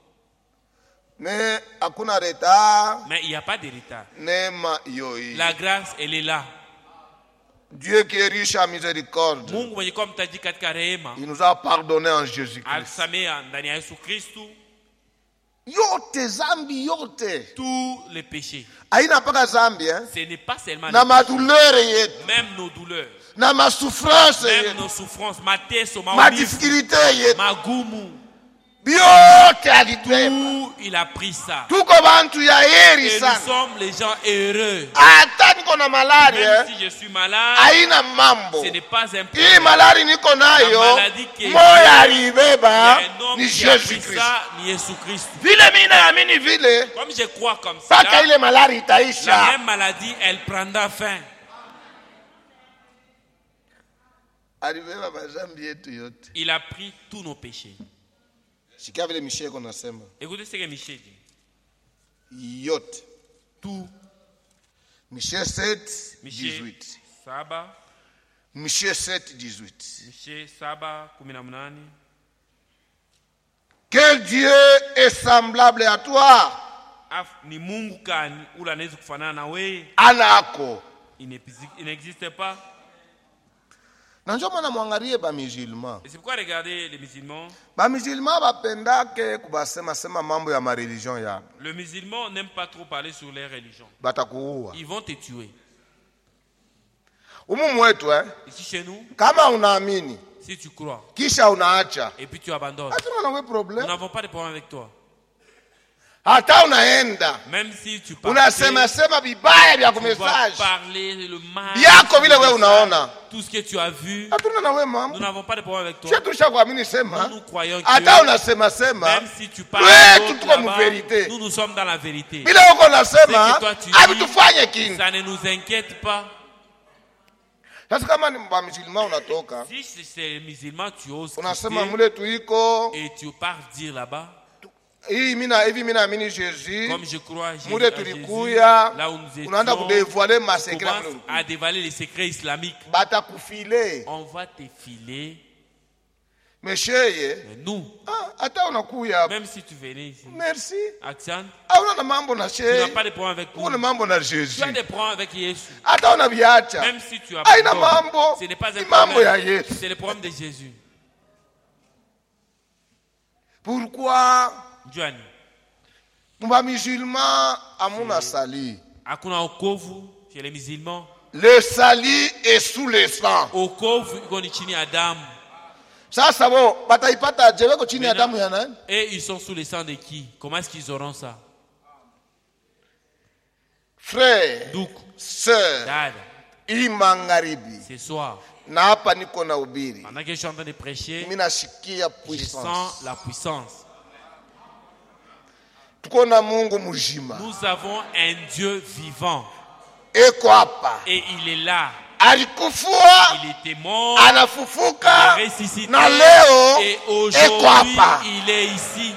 Mais hakuna retard, Mais il n'y a pas de retard. neema yoi. La grâce, elle est là. Dieu qui est riche en miséricorde, Mungu mwenye kuwa mtaji katika rehema il nous a pardonné en Jésus-Christ. alisamea ndani ya Yesu Kristu Yote zambi yote. tous les péchés. Haina mpaka zambi eh? Ce n'est pas seulement Na les madouleur yetu, péchés, même nos douleurs, na masouffrance même yetu, nos souffrances, mateso, ma maumivu, difficulté yetu. magumu, Yote alibeba. tout il a pris ça. Tuko bantu ya heri Et nous sana. sommes les gens heureux. Hata niko na malaria, Même si je suis malade, haina mambo. ce n'est pas un Hii problème. malari niko nayo, La maladie qui est- moya Il y alibeba a un homme ni qui a Jésus pris Christ. ça, ni Jésus Christ. Vile mimi naamini vile, Comme je crois comme mpaka ça, ile malari la itaisha. même maladie, elle prendra fin. Alibeba mazambi yetu yote. Il a pris tous nos péchés. Sikia vile Misheko nasema. Écoutez ce que Michel dit. Yote. Tout. Michel sept, Michel dix-huit. saba, Michel sept, dix-huit. Michel saba, kumi na munani. Quel Dieu est semblable à toi? Af- Ni Mungu kani ule anaweza kufanana na wewe? Anako. Il n'exi- il n'existe pas. Na njo mwana mwangalie ba musulman. Et c'est pourquoi regardez les musulmans. Ba musulman bapendake kubasema sema mambo ya ma religion ya. Le musulman n'aime pas trop parler sur les religions. Batakuua. Ils vont te tuer. Umu mwetu eh. Ici chez nous, kama unaamini, si tu crois, kisha unaacha, et puis tu abandonnes, hatuna na problème. Nous n'avons pas de problème avec toi. Hata unaenda même si tu parles, unasema sema bibaya vya ku tu vas message parler le mal, yako vile wewe unaona, tout ce que tu as vu, hatuna na wewe mambo. nous n'avons pas de problème avec toi. Sisi tushakuamini sema, nous, nous croyons hata que unasema sema, même si tu parles wewe de tuko mu vérité, nous nous sommes dans la vérité. bila uko unasema habitufanye kintu, ça ne nous inquiète pas. Sasa kama ni musulman unatoka, si c'est les musulmans tu oses unasema mule tuiko, et tu pars dire là-bas, hii mina hivi mina amini Jésus, comme je crois Jésus, mule tulikuya, là où nous étions, unaanza kudévoiler ma secret, à dévaler les secrets islamiques, bata kufile, on va te filer. Mesheye, mais nous, ah, hata unakuya, même si tu venais ici, merci, Action, ah, una na mambo na tu sheye, n'as pas de problème avec nous, una mambo na Jésus, tu as des problèmes avec Jésus, hata unaviacha, même si tu as aina mambo, ce n'est pas un mambo ya problème, Yesu. c'est le problème de Jésus. Pourquoi Joani, mba musulman amuna sali? hakuna wokovu chez les musulmans. Le sali est sous le sang. Wokovu iko ni chini ya damu. Sasa bo bataipata je weko chini ya damu ya nani? Et ils sont sous le sang de qui? Comment est-ce qu'ils auront ça? Frère, Donc, sœur, dada, imangaribi. ce soir, Na hapa niko na ubiri. pendant que je suis en train de prêcher, Mimi nashikia je puissance. sens la puissance. Tuko na Mungu mujima. Nous avons un Dieu vivant. Eko hapa. Et il est là. Alikufua, Il était mort, anafufuka, il est ressuscité, na leo et eko aujourd'hui, hapa. il est ici.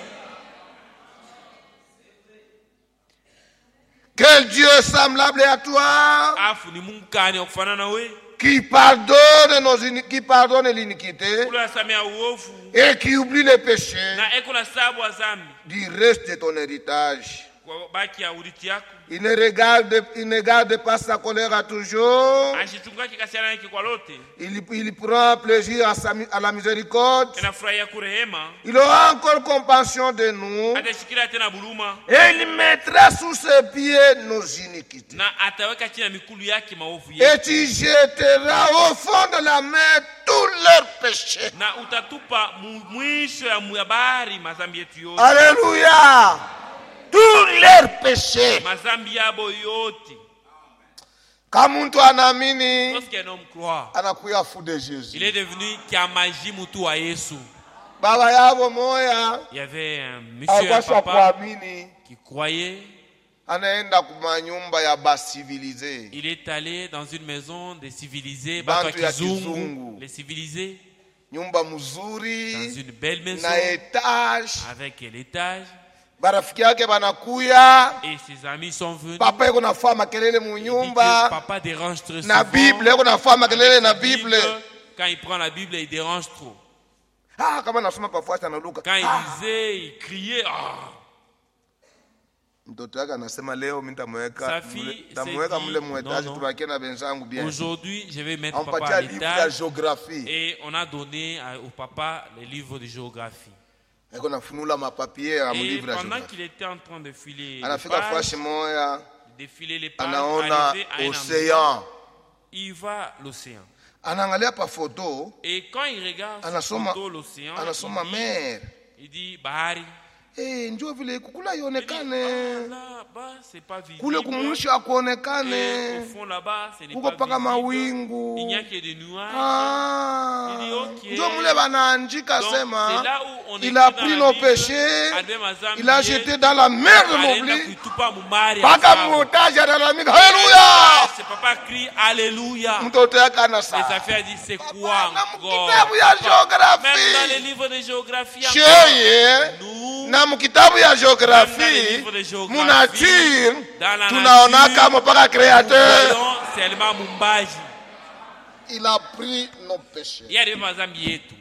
Quel Dieu semblable à toi, Afu ni Mungu gani wa kufanana we? qui pardonne nos ini- qui pardonne l'iniquité Kula samea uovu et qui oublie les péchés na eko na sababu wa dhambi du reste de ton héritage. kwa baki ya urithi yako. Il ne regarde, il ne garde pas sa colère à toujours. Ashichungaki kasiana yake kwa lote. Il, il prend plaisir à, sa, à la miséricorde. Anafurahia kurehema. Il aura encore compassion de nous. Atashikilia tena buluma. Et il mettra sous ses pieds nos iniquités. Na ataweka chini ya mikulu yake maovu Et yetu. tu jetteras au fond de la mer tous leurs péchés. Na utatupa mu- mwisho ya mu- ya bahari mazambi yetu yote. Alléluia. Tous leurs péchés. Mazambi yabo yote. Kama mtu anaamini, Lorsqu'un homme croit, anakuya fou de Jésus. il est devenu kiamaji mutu wa Yesu. Baba yabo moya Il y avait un monsieur, un akwasha papa kuamini, qui croyait. anaenda kumanyumba ya basivilize. Il est allé dans une maison des civilisés, Bantu Batu ya wa Kizungu, kizungu. les civilisés, Nyumba dans mzuri une belle maison na etage. avec l'étage. Barafiki yake banakuya, Et ses amis sont venus. papa yako nafaa makelele mu Il dit que nyumba papa dérange très na souvent. Bible yako nafaa makelele Avec na la Bible. quand il prend la Bible, il dérange trop. Ah, kama nasoma pafuata na Luka. Quand il Ah, lisait, il criait. Ah! mtoto yake anasema leo mimi nitamweka Sa fille mle- s'est nitamweka dit, mle muetaji non, non. tubakie na benzangu bien. Aujourd'hui, je vais mettre papa Ampatia à livre ya l'étage. géographie. Et on a donné à- au papa les livres de géographie. Yako nafunula mapapier ya Et livre ya pendant géographie. qu'il était en train de filer les Anafika pages, fashi moya, de défiler les pages, anaona arrivé à un endroit, océan. il va à l'océan. Anaangalia pa photo, Et quand il regarde anasoma sur l'océan, anasoma il, mer. dit- il dit bahari. Eh, njoo vile kukula Il dit, ionekane. ah, là-bas, c'est pas Kule visible. kumwisho Et au akuonekane. fond là-bas, ce n'est Kuko pas paka visible. mawingu. Il n'y a que des nuages. Ah. Il dit, ok. Ndio mule banaandika Donc, sema, c'est là où on il écrit a dans pris la nos Bible, péchés, Adem Azam il a Dieu, jeté dans la mer de alienda l'oubli. kuitupa mumari ya Paka sawa. mutaji analalamika, haleluya. C'est papa crie Alléluia. Mtoto yake Les anasa. affaires disent c'est quoi Na encore? mkitabu ya Même dans les géographie. livres de géographie, encore, Sheye nous, na mkitabu ya Même dans les géographie livres de géographie, munature dans la tunaona nature, kama mpaka créateur voyons seulement Mumbaji. il a pris nos péchés. Il y a des mazambi yetu.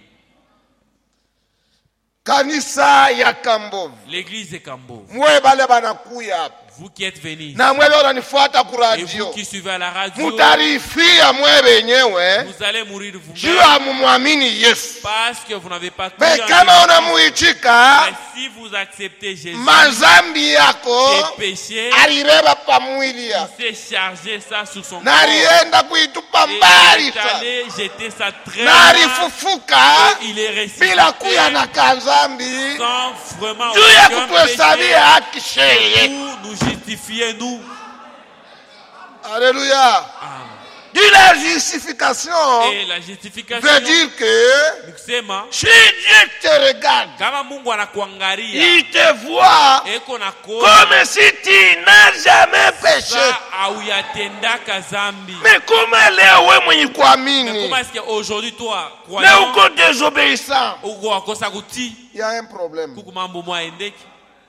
Kanisa ya Kambovu L'église de Kambo. mwe bale banakuya Vous qui êtes venus. Na mwewe unanifuata ku Et radio. vous qui suivez à la radio. Mutarifia mwewe wenyewe. Vous allez mourir Juu vous-même. hamumwamini Yesu. Parce que vous n'avez pas cru Mais en kama Jésus. unamuitika, Mais si vous acceptez Jésus, mazambi yako tes péchés, alibeba pa mwili yako. il s'est chargé ça sur son Na corps. alienda kuitupa Et mbali il est sana. allé jeter sa très Na loin. alifufuka Et il est bila kuya ressuscité na kanzambi. sans vraiment Juu ya aucun kutuhesabia péché haki sheye. pour nous justifier, nous. Alléluia. Amen. Dit la justification Et la justification veut dire que ni kusema si Dieu te regarde, kama Mungu anakuangalia il te voit eko na comme kona si tu n'as jamais péché. sa hauyatendaka zambi. Mais comment leo wewe mwenye Mais kuamini comment est-ce qu'aujourd'hui toi leo croyant uko désobéissant? uko wakosa kutii Il y a un problème. kuku mambo mwa endeki,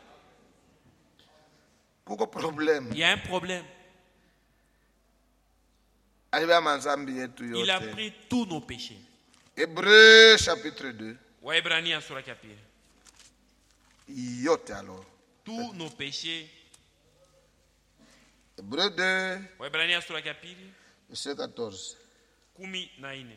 Kuko problème. il y a un problème. Alibeba manzambi yetu Il a yote. pris tous nos péchés. Hébreux chapitre deux. Waebrania sura ya pili. Yote alors. Tous nos péchés. Hébreux deux, Waebrania sura ya pili verset quatorze. kumi na nne.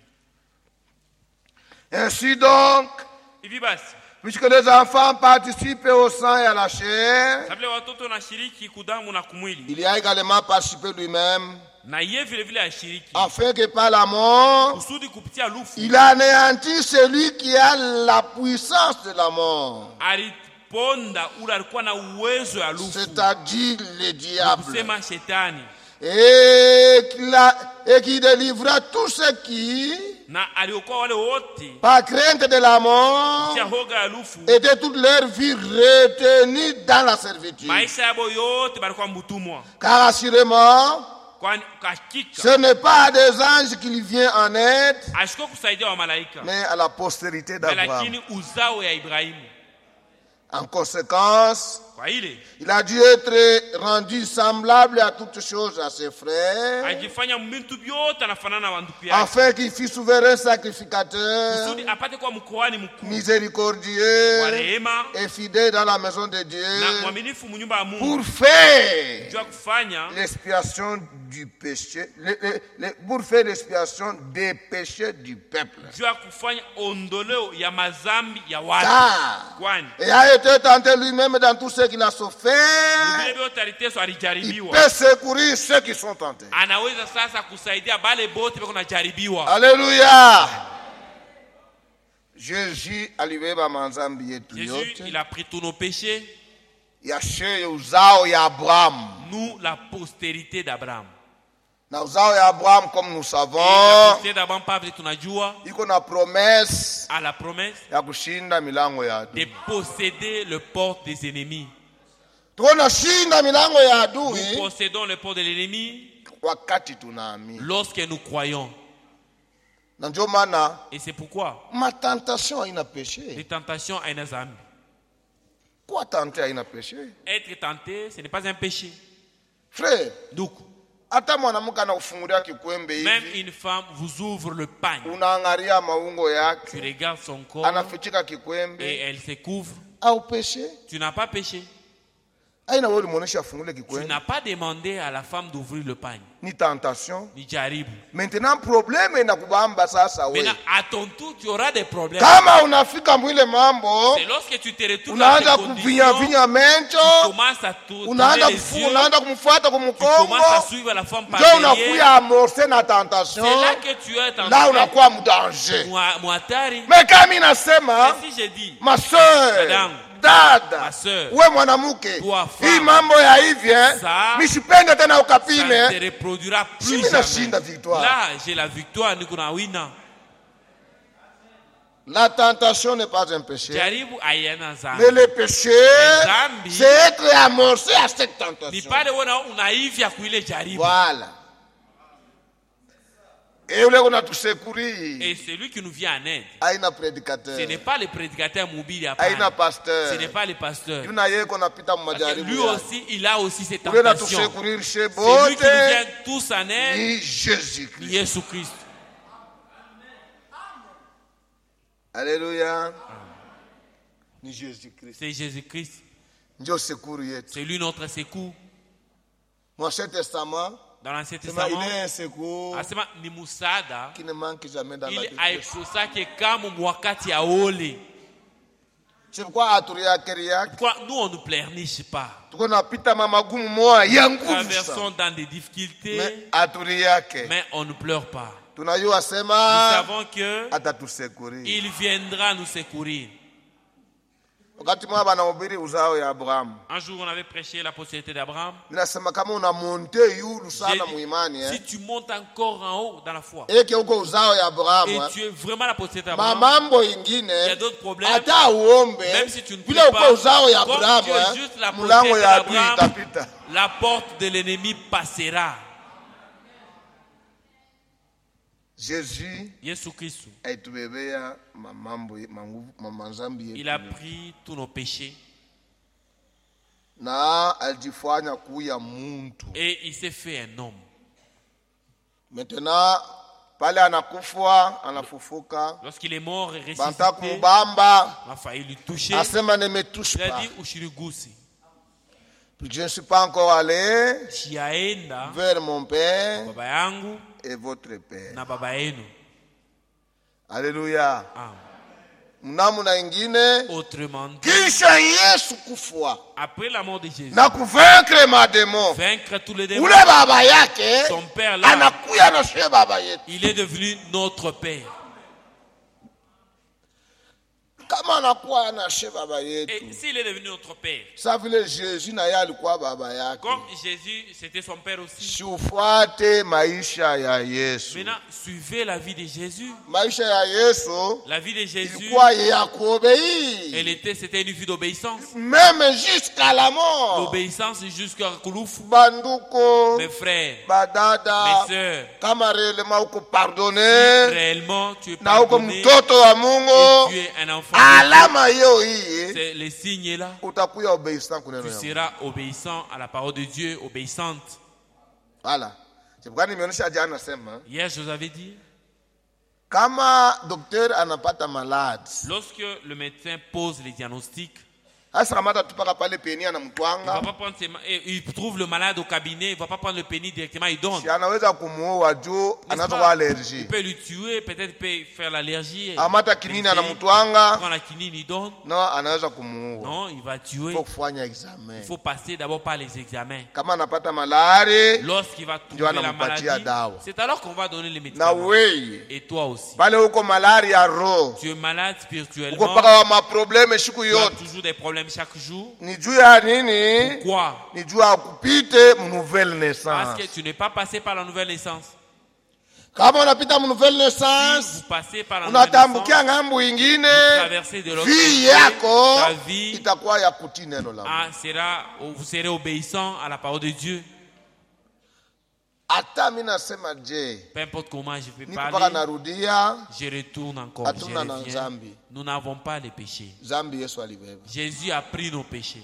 Ainsi donc, Hivi basi puisque les enfants participent au sang et à la chair, kabla watoto wanashiriki kudamu na kumwili, il y a également participé lui-même, na yeye vile vile ashiriki afin que par la mort, kusudi kupitia lufu il anéantit celui qui a la puissance de la mort, aliponda ule alikuwa na uwezo ya lufu, c'est-à-dire le diable, kusema shetani, et, qu'il a- et qui délivra tous ceux qui, na aliokoa wale wote par crainte de la mort, kupitia hoga ya lufu. étaient toute leur vie retenus dans la servitude. Maisha yabo yote balikuwa mbutumwa, Car assurément, kwani hakika ce n'est pas à des anges qu'il vient en aide, ashiko kusaidia wa malaika, mais à la postérité d'Abraham. lakini uzao ya Ibrahimu. En conséquence, Kwa ile il a dû être rendu semblable à toutes choses à ses frères, ajifanya mbintu vyote anafanana na wanduku yake, afin qu'il fût souverain sacrificateur, kusudi apate kuwa mkoani mkuu wa miséricordieux rehema et fidèle dans la maison de Dieu, na mwaminifu munyumba ya Mungu, pour faire juu ya kufanya l'expiation du péché, le- le- le- pour faire l'expiation des péchés du peuple. juu ya kufanya ondoleo ya mazambi ya watu, Car kwani il a été tenté lui-même dans tout ce qu'il a souffert, vile vyote aliteswa, il alijaribiwa, peut secourir ceux qui sont tentés. anaweza sasa kusaidia bale bote beko najaribiwa. Alléluia. Jésus alibeba manzambi yetu Jésus, yote, il a pris tous nos péchés, yashe uzao ya Abraham. nous la postérité d'Abraham. Na uzao ya Abraham, comme nous Et la savons, postérité d'Abraham pavle tunajua iko na promesse à la promesse ya kushinda milango ya adui. de posséder le port des ennemis. Tuko na shinda milango ya Nous adui possédons le port de l'ennemi wakati tunaamini. lorsque nous croyons. Na ndio maana Et c'est pourquoi matentation haina les péché. tentations haina zambi. Kwa tenter haina péché. Être tenté, ce n'est pas un péché. Frère, Donc, hata mwanamke anakufungulia kikwembe même hivi, une femme vous ouvre le pagne, unaangalia maungo tu yake, regardes son corps anafichika et kikwembe, elle se couvre. au péché. Tu n'as pas péché. Aina wewe ulimuonesha afungule Tu kikwembe, n'as pas demandé à la femme d'ouvrir le pagne. ni tentation. Ni jaribu. Maintenant problème inakubamba sasa wewe. Maintenant, à ton tour, tu auras des problèmes. Kama unafika mwile mambo, C'est lorsque tu te retrouves dans unaanza ces kuvinya conditions, vinya tu mencho, commences à tourner unaanza les kufu, yeux, unaanza kumfuata tu kumkongo, commences à suivre la femme par ndio derrière. unakuya amorce na tentation, C'est là que tu es en là train unakuwa mdanger. Mwa- mwatari. Mais kama mimi nasema, Mais si j'ai dit, ma soeur, Madame, dada, ma soeur, we mwanamke, toi, femme, hii mambo ya hivi eh, ça, misipende tena ça ne ukapime. te reproduira Si plus mimi jamais. nashinda victoire. Là, j'ai la victoire, niko na wina. La tentation n'est pas un péché. Jaribu ayana Mais zambi. le péché, Zambi, c'est être amorcé à cette ni tentation. pale wana unaivya kuile jaribu. Voilà. Et ule unatusekurii, Et celui qui nous vient en aide, haina ce prédicateur, n'est pas le prédicateur mobile, haina pasteur. ce n'est pas le pasteur. Yuna yeko napita Parce que majaribu lui yake. aussi, il a aussi ses Ule tentations. natusekurir chez C'est lui qui nous vient bote tous en aide, ni Jésus-Christ. Jésus Christ. Alléluia. Ni Jésus-Christ. C'est Jésus-Christ. Ndio sekuru yetu. C'est lui notre secours. L'Ancien Testament, Dans l'Ancien il Testament, est un secours asema ni musada qui ne manque jamais dans la ili vie. aikosake kama mwakati ya ole. C'est pourquoi aturia keria Pourquoi nous on ne pleurniche pas? tuko napita mamagumu moya ya nguvu Traversons sana. dans des difficultés, Mais aturia ke mais on ne pleure pas. tunajua Nous sema savons que atatusekuri. il viendra nous secourir. Wakati mwa banahubiri uzao ya Abraham, Un jour, on avait prêché la postérité d'Abraham. ninasema kama una monte yulu J'ai sana dit, muimani si eh, tu montes encore en haut dans la foi eke uko uzao ya Abraham, et eh, tu es vraiment la postérité d'Abraham, mamambo il y a ingine d'autres problèmes. hata uombe Même si tu ne vile pries uko pas, uzao ya comme Abraham, tu es eh, juste la mulango postérité ya adui d'Abraham, itapita. la porte de l'ennemi passera. Jésus Yesu Kristo, aitubebea mamambo manguvu mamanzambi il a yetu pris tous nos péchés na alijifanya kuya muntu. et il s'est fait un homme. Maintenant pale anakufa anafufuka, Lorsqu'il est mort et banta ressuscité, kumbamba on a failli le toucher. asema ne me touche Il a pas, dit, Ushirigusi, puis je ne suis pas encore allé chiaenda vers mon père baba yangu et votre père. na baba yenu. Alléluia. Ah. Mnamuna ingine Autrement dit, kisha Yesu kufua après la mort de Jésus, na kuvaincre mademo, vaincre tous les démons, ule baba yake son père là, anakuya na shie baba yetu. il est devenu notre père. Kama anakuwa na shie baba Et yetu, s'il est devenu notre père, sa vile Jésus na yeye alikuwa baba yake, comme Jésus, c'était son père aussi. siufuate maisha ya Yesu. Maintenant, suivez la vie de Jésus. Maisha ya Yesu La vie de Jésus, ilikuwa ya kuobei, elle était, c'était une vie d'obéissance. même jusqu'à la mort. L'obéissance jusqu'à Koulouf. Banduko, Mes frères, badada, mes sœurs, kama réellement uko si pardonner réellement tu es na uko pardonné, mtoto wa et Mungu, tu es un enfant, alama hiyo hii c'est les signes là. utakuya obéissant kuneno Tu ya Mungu. seras obéissant à la parole de Dieu, obéissante. Voilà. C'est pourquoi nimeonyesha jana sema Hier, je vous avais dit, kama docteur anapata malade, lorsque le médecin pose les diagnostics, hasa kama atupaka pale peni il ne va anamtwanga, pas prendre ses ma- et il trouve le malade au cabinet, il ne va pas prendre le pénis directement, il donne. si anaweza kumuua juu N'est-ce anazo pas? allergie. Il peut lui tuer, peut-être il peut faire l'allergie. et- Amata kinini Il anamtwanga, prend la quinine, il donne. no anaweza kumuua. Non, il va tuer. Faut kufanya examen. Il faut passer d'abord par les examens. Kama anapata malari Lorsqu'il va trouver ndio la anampatia maladie, dawa. c'est alors qu'on va donner les Na médicaments. weye Et toi aussi. pale uko malari ya roho, Tu es malade uko spirituellement. paka wa maprobleme siku Tu as yote, toujours des problèmes chaque jour. ni juu ya nini? Pourquoi? Ni juu ya kupite mu nouvelle Parce naissance. que tu n'es pas passé par la nouvelle naissance. Kama unapita mu nouvelle Si naissance, vous passez par la nouvelle unatambukia naissance, ngambo ingine, traversez de l'autre vie côté, yako ta vie itakuwa ya kutii neno la Mungu. ah, sera, vous serez obéissant à la parole de Dieu. Hata mimi nasema je, Peu importe comment je vais niko paka parler, narudia, je retourne encore, je hatuna na reviens. dhambi. Nous n'avons pas les péchés. Zambi Yesu alibeba. Jésus a pris nos péchés.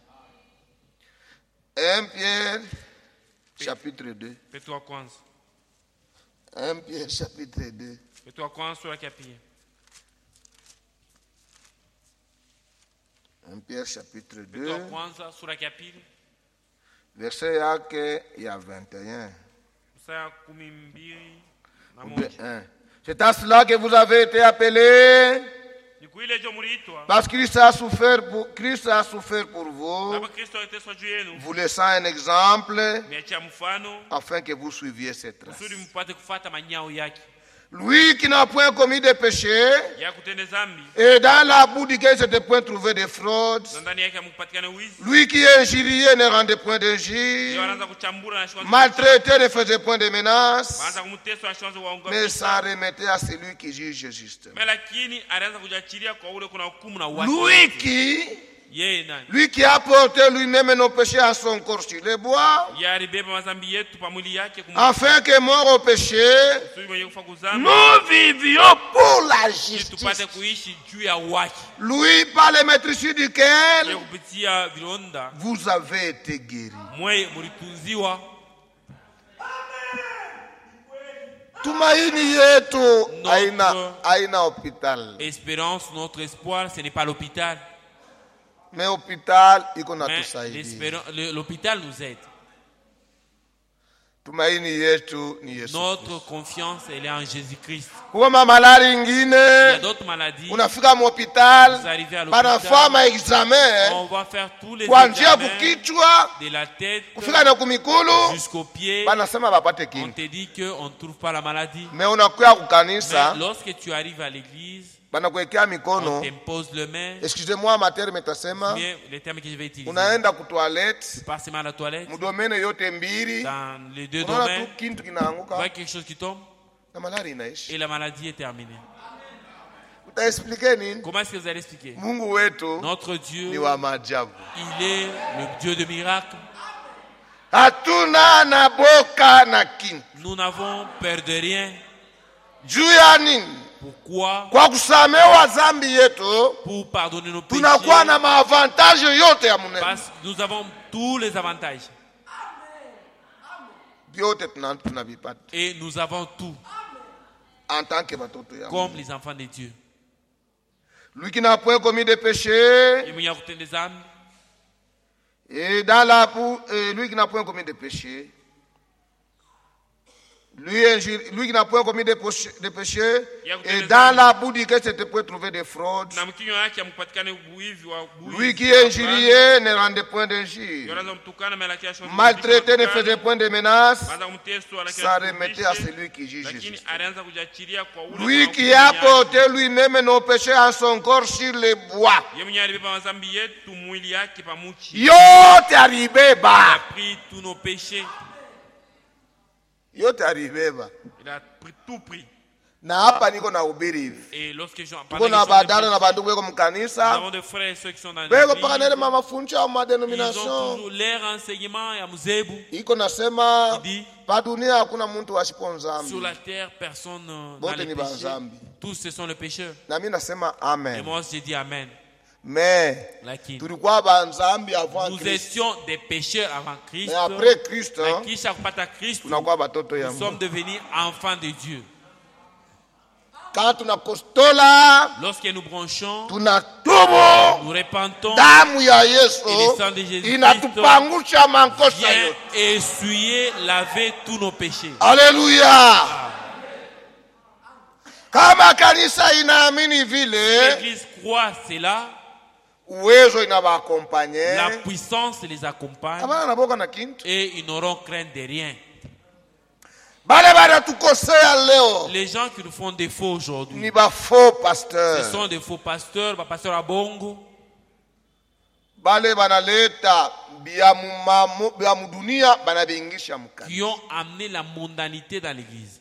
un Pierre chapitre deux. Fais-toi kwanza. un Pierre chapitre deux. Fais-toi kwanza sura ya pili. un Pierre chapitre Fais-toi deux. kwanza sura ya pili. Verset yake ya vingt et un. Mstari kumi mbili na Ou moja. bien un. C'est à cela que vous avez été appelés, Ni kuile jo muliitwa. parce que Christ a souffert pour, Christ a souffert pour vous, Baba Kristo aliteswa juu yenu. vous laissant un exemple, Miachia mfano afin que vous suiviez ses traces. kusudi mpate kufuata manyao yake Lui qui n'a point commis de péché, ya kutende zambi, et dans la boue duquel il s'était point trouvé de fraude, na ndani yake hamkupatikana wizi. lui qui est injurié ne rendait point Ndio d'injure, anaanza kuchambura na shwanza. maltraité ne faisait point de menaces, Anaanza kumtesa na shwanza waongoza. mais s'en remettait à celui qui juge justement. Mais lakini alianza kujachilia kwa ule kuna hukumu na watu. Lui qui, Yeye nani? lui qui a porté lui-même nos péchés à son corps sur le bois, Yeye alibeba mazambi yetu pa mwili yake kumu. afin que mort au péché, Kusudi mwenye kufa kuzama. nous vivions pour la Ili justice. tupate kuishi juu ya waki. Lui, par le maîtrise Yeye duquel kupitia vilonda vous avez été guéris. mwe mulitunziwa. Tumaini yetu haina haina hospital, Espérance, notre espoir, ce n'est pas l'hôpital. mais hospital iko Mais natusaidia. l'espéran- le- l'hôpital nous aide. tumaini yetu ni Yesu. Notre confiance, elle est en Jésus-Christ. Kuwa malari Il y ingine a d'autres maladies. unafika mhospital Vous arrivez à l'hôpital. banafanya examen On va faire tous les kuanzia examens kukichwa de la tête kufika na kumikulu jusqu'aux pieds. banasema bapate On kintu. te dit qu'on ne trouve pas la maladie. Me unakuya Mais kukanisa lorsque tu arrives à l'église, banakuwekea on mikono. t'impose le main. Excusez-moi materme tasema Bien, les termes que je vais utiliser. unaenda kutoilette Pas seulement à la toilette. mudomene yote mbili Dans les deux unaona tu domaines, kintu tu vois kinaanguka quelque chose qui tombe na malaria inaishi. et la maladie est terminée. Utaexplike nini? Comment est-ce que vous allez expliquer? Mungu wetu Notre Dieu, ni wa maajabu. il est le Dieu de miracles. Hatuna na boka na kintu. Nous n'avons peur de rien. Juu ya nini? Pourquoi? Kwa kusamewa dhambi yetu Pour pardonner nos péchés. tunakuwa na maavantage yote ya munene. Parce que nous avons tous les avantages. Vyote tuna- tunavipata Et nous avons tout en tant que batoto ya comme Mungu. les enfants de Dieu. Lui qui n'a point commis de péché Et il y a des âmes. et dans la boue, et lui qui n'a point commis de péché, lui, injure- lui qui n'a point commis de péché, de péché et dans la boue dit que c'était pour trouver des fraudes. Na mkinywa yake amkupatikane uivi wa buivi. Lui qui injuriait ne rendait point d'injure. Yoraza mtukana mais lakini ashoni. Maltraité ne faisait point de menaces. Baada kumteso lakini Ça remettait à celui qui juge. lakini Jésus. alianza kujachilia kwa ule. Lui qui a porté lui-même nos péchés en son corps sur le bois. Yeye mwenyewe alibeba madhambi yetu mwili yake pamuchi. Yote Il a alibeba. pris tous nos péchés. Yote alibeba. Il a pris tout pris. Na hapa niko na ubiri hivi. Et lorsque je Tuko na badala na bandugu weko nous mkanisa. avons des frères et ceux qui sont dans Beko paka nele l'église. mama funcha au Ils ont madenomination. toujours leur enseignement ya mzebu. Iko nasema Il dit, pa dunia hakuna mtu asipo sur nzambi. la terre, personne euh, n'a Bote les ni péchés. banzambi. Tous ce sont les pécheurs. Na mimi nasema Et amen. moi aussi, je dis Amen. Mais Lakini, tulikuwa banzambi avant nous Christ. étions des pécheurs avant Christ. Mais après Christ, hein, Mais kisha kupata Kristo, tunakuwa batoto ya nous sommes Mungu. devenus enfants de Dieu. Quand tunakostola, Lorsque nous branchons, tunatubu, nous répandons, damu ya Yesu Et le sang de Jésus inatupangusha makosa vient yote. essuyer, laver tous nos péchés. Haleluya. Kama kanisa inaamini vile, L'Église croit cela, uwezo inawaakompanye. la puissance les accompagne Kama naboka na kintu. et ils n'auront crainte de rien. Bale bana tukosea leo Les gens qui nous font défaut aujourd'hui, ni ba faux ce pasteur. sont des faux pasteurs, des pasteurs à bongo. Bale banaleta bya mu bya mu dunia banabingisha mkani. Qui ont amené la mondanité dans l'église.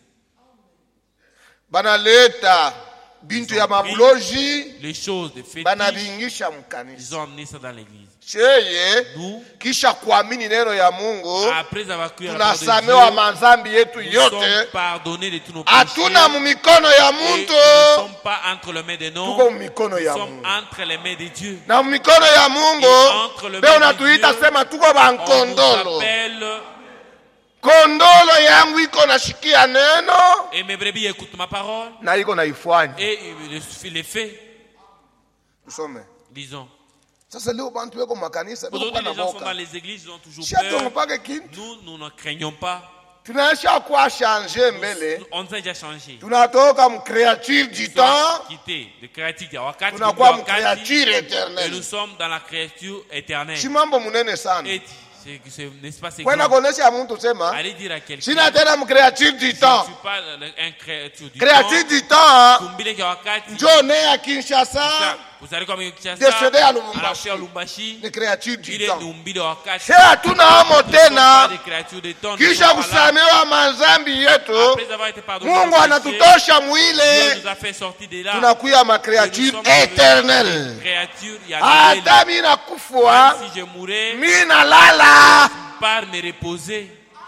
Banaleta bintu ya mabuloji Les choses de fétiche, banabingisha mkanisa. ils ont amené ça dans l'église. Cheye Nous, kisha kuamini neno ya Mungu après avoir cru à la parole de tunasamewa Dieu, madhambi yetu nous yote. sommes pardonnés de tous nos péchés. Hatuna mu mikono ya Et nous ne muntu, sommes pas entre les mains de tuko nous, mu mikono nous ya sommes Mungu. entre les mains de Dieu. Na mu mikono ya Mungu entre le leo mains de unatuita Dieu, sema tuko On nous bankondolo. appelle, Kondolo yangu iko nashikia neno et mes brebis écoutent ma parole, na iko naifanya. et il les fait. Tusome. Disons. Sasa leo bantu weko makanisa beko Aujourd'hui, na les gens sont dans boka. les églises, ils ont toujours Shia peur. mpaka kintu. Nous, nous ne craignons pas. Tunaisha kwa changer mbele. Nous- On nous a déjà changé. Tunatoka mu créature du Nous sommes temps. quittés de créature ya wakati, Tunakuwa mu wakati, créature et éternelle. nous sommes dans la créature éternelle. Si mambo munene sana. Et c'est, c'est, n'est-ce pas, c'est Kwenda grand. kuonesha mtu sema Allez dire à quelqu'un, sina tena mu créature du je ne temps. suis pas un créature du Créature temps. du temps Kumbile kia wakati, njo ne ya ça, Kinshasa vous allez comme Kinshasa, décédé à Lubumbashi. anafia Lubumbashi, ni créature du il est temps. numbile wakati. She hatuna amo Nous ne sommes pas tena des créatures de temps. nous kisha sommes pas là. kusamewa madhambi yetu. Après avoir été pardonné, Mungu nos péchés, anatutosha Dieu mwile, nous a fait sortir de là. tunakuya ma Et nous créature sommes devenus éternelle. des créatures, il y a Hata des mi nakufwa si je mourais, mi nalala. par me reposer,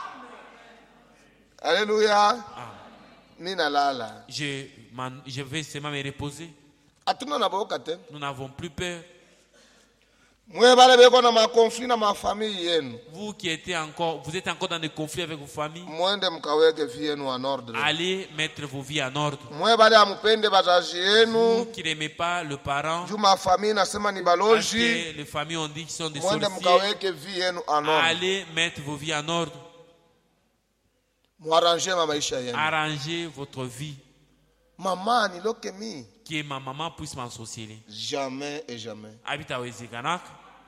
Alléluia. Mi nalala. je, m'en- je vais seulement me reposer. Hatuna na boka tena. Nous n'avons plus peur. Mwe bale beko na makonflit na mafamili yenu. Vous qui êtes encore, vous êtes encore dans des conflits avec vos familles, Mwende mkaweke vie yenu en ordre. allez mettre vos vies en ordre. Mwe bale amupende bazazi Vous yenu. qui n'aimez pas le parent, Juu mafamili nasema ni parce baloji. que les familles ont dit qu'ils sont des Mwende sorciers, mkaweke vie yenu en ordre. allez mettre vos vies en ordre. Arrangez votre vie. Maman, ni lokemi. Que ma maman puisse m'en sorcier. Jamais et jamais. Habita Wezekanak.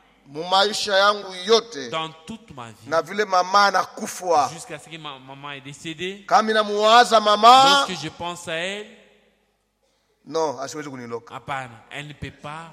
Dans toute ma vie. Na vile mama na kufwa. Jusqu'à ce que ma maman est décédée. Kama na muwaza mama. Lorsque je pense à elle. Non, asiwezi kuniloka. Hapana, elle ne peut pas.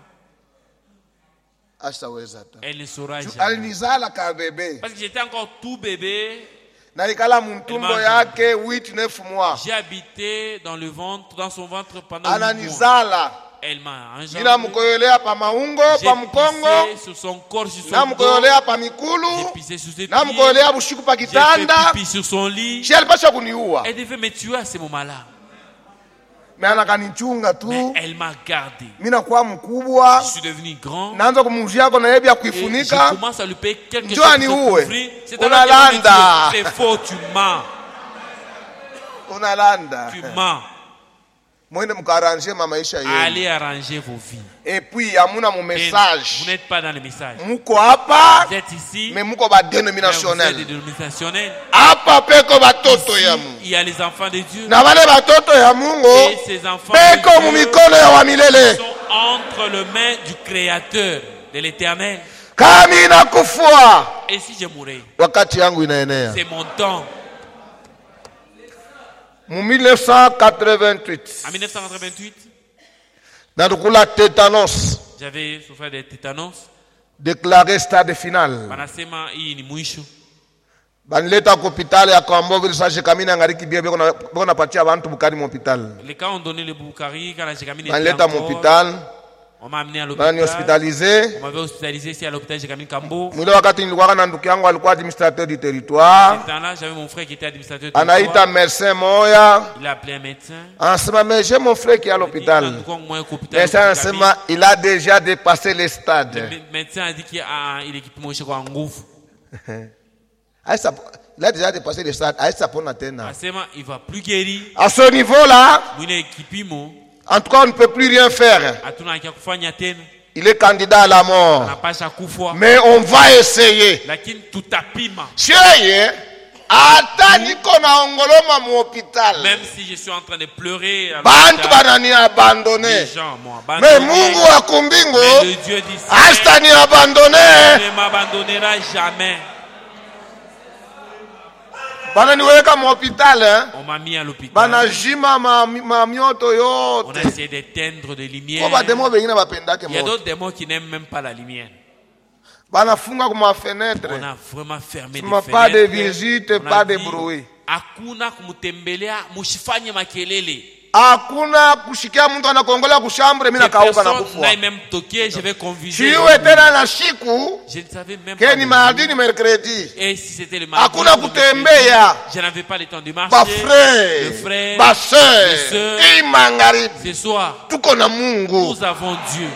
Asaweza ta. Elle ne saura jamais. Alinizala ka bébé. Parce que j'étais encore tout bébé. Nalikala mtumbo yake huit neuf mois. J'ai habité dans le ventre, dans son ventre pendant Ananizala. huit mois. Elle m'a engendré. Nina mkoyolea pa maungo, pa mkongo. J'ai pissé sur son corps, sur son na mkoyolea pa mikulu. J'ai pissé sur ses pieds. Na mkoyolea bushiku pa kitanda. J'ai fait pipi sur son lit. Si alipasha kuniua. Elle devait me tuer à ce moment-là. Mais anakanichunga tu. Mais elle m'a gardé. Mina kwa mkubwa. Je suis devenu grand. Naanza kumuzia kwa naebi ya kuifunika. Je commence à lui payer quelque chose pour couvrir. C'est Unalanda. C'est faux, tu mens. Unalanda. Tu mens. Allez arranger vos vies. Et puis, amuna mon message. Vous n'êtes pas dans le message. Muko hapa. Vous êtes ici. Mais muko ba dénominationnel. Vous êtes dénominationnel. Hapa peko batoto ya Mungu. Il y a les enfants de Dieu. Na wale batoto ya Mungu. Et ces enfants peko mu mikono ya wa milele. Sont entre les mains du Créateur, de l'Éternel. Kami na kufua. Et si je mourais? Wakati yangu inaenea. C'est mon temps. En mille neuf cent quatre-vingt-huit. En mille neuf cent quatre-vingt-huit. Dans tétanos. J'avais souffert de tétanos. Déclaré stade final. Banasema hii ni mwisho. Banileta kwa hospitali ya Kambogo sasa kamina ngariki bia biko na biko napatia abantu bukari mu hospital. Les cas ont donné le Bukari quand la Jekamine était Banileta mu hospital. On m'a amené à l'hôpital. Bani hospitalisé. On m'avait hospitalisé ici à l'hôpital Jekamine Kambo. Mwile wakati nilikuwa na ndugu yangu alikuwa administrateur du territoire. Ce temps-là, j'avais mon frère qui était administrateur du territoire. Anaita médecin moya. Il a appelé un médecin. Anasema mais j'ai mon frère qui est à l'hôpital. Médecin anasema il a déjà dépassé les stades. Le médecin a dit qu'il a il équipe moi chez quoi en nguvu. Il a déjà dépassé les stades. Aïssa pona tena. Asema il va plus guérir. À ce niveau-là, Mwine équipe mo. En tout cas, on ne peut plus rien faire. Hatuna kia kufanya tena. Il est candidat à la mort. Anapasha kufa. Mais on va essayer. Lakini tutapima. Cheye, ata niko na ongoloma mu hôpital. Même si je suis en train de pleurer. Bantu banani abandonné. Les gens m'ont abandonné. Mais Mungu wa kumbingu, mais le Dieu du ciel hasta ni abandonné. ne m'abandonnera jamais. Bana niweka mu hôpital, hein? On m'a mis à l'hôpital. Bana jima ma ma mioto yote. On a essayé d'éteindre des lumières. Il y a d'autres démons qui n'aiment même pas la lumière. Bana funga kwa fenêtre. On a vraiment fermé les fenêtres. Pas de visite, pas de bruit. Hakuna kumtembelea, musifanye makelele. Hakuna kushikia mtu anakongola kushambre mimi nakauka na kufua. Na même toqué, je vais conviser. Siwe tena na siku. Je ne savais même pas. Que ni mardi ni mercredi. Et si c'était le mardi. Hakuna kutembea. Je n'avais pas le temps de marcher. Ba frère. Le frère. Ba sœur. Imangaribi. Ce soir. Tuko na Mungu. Nous avons Dieu.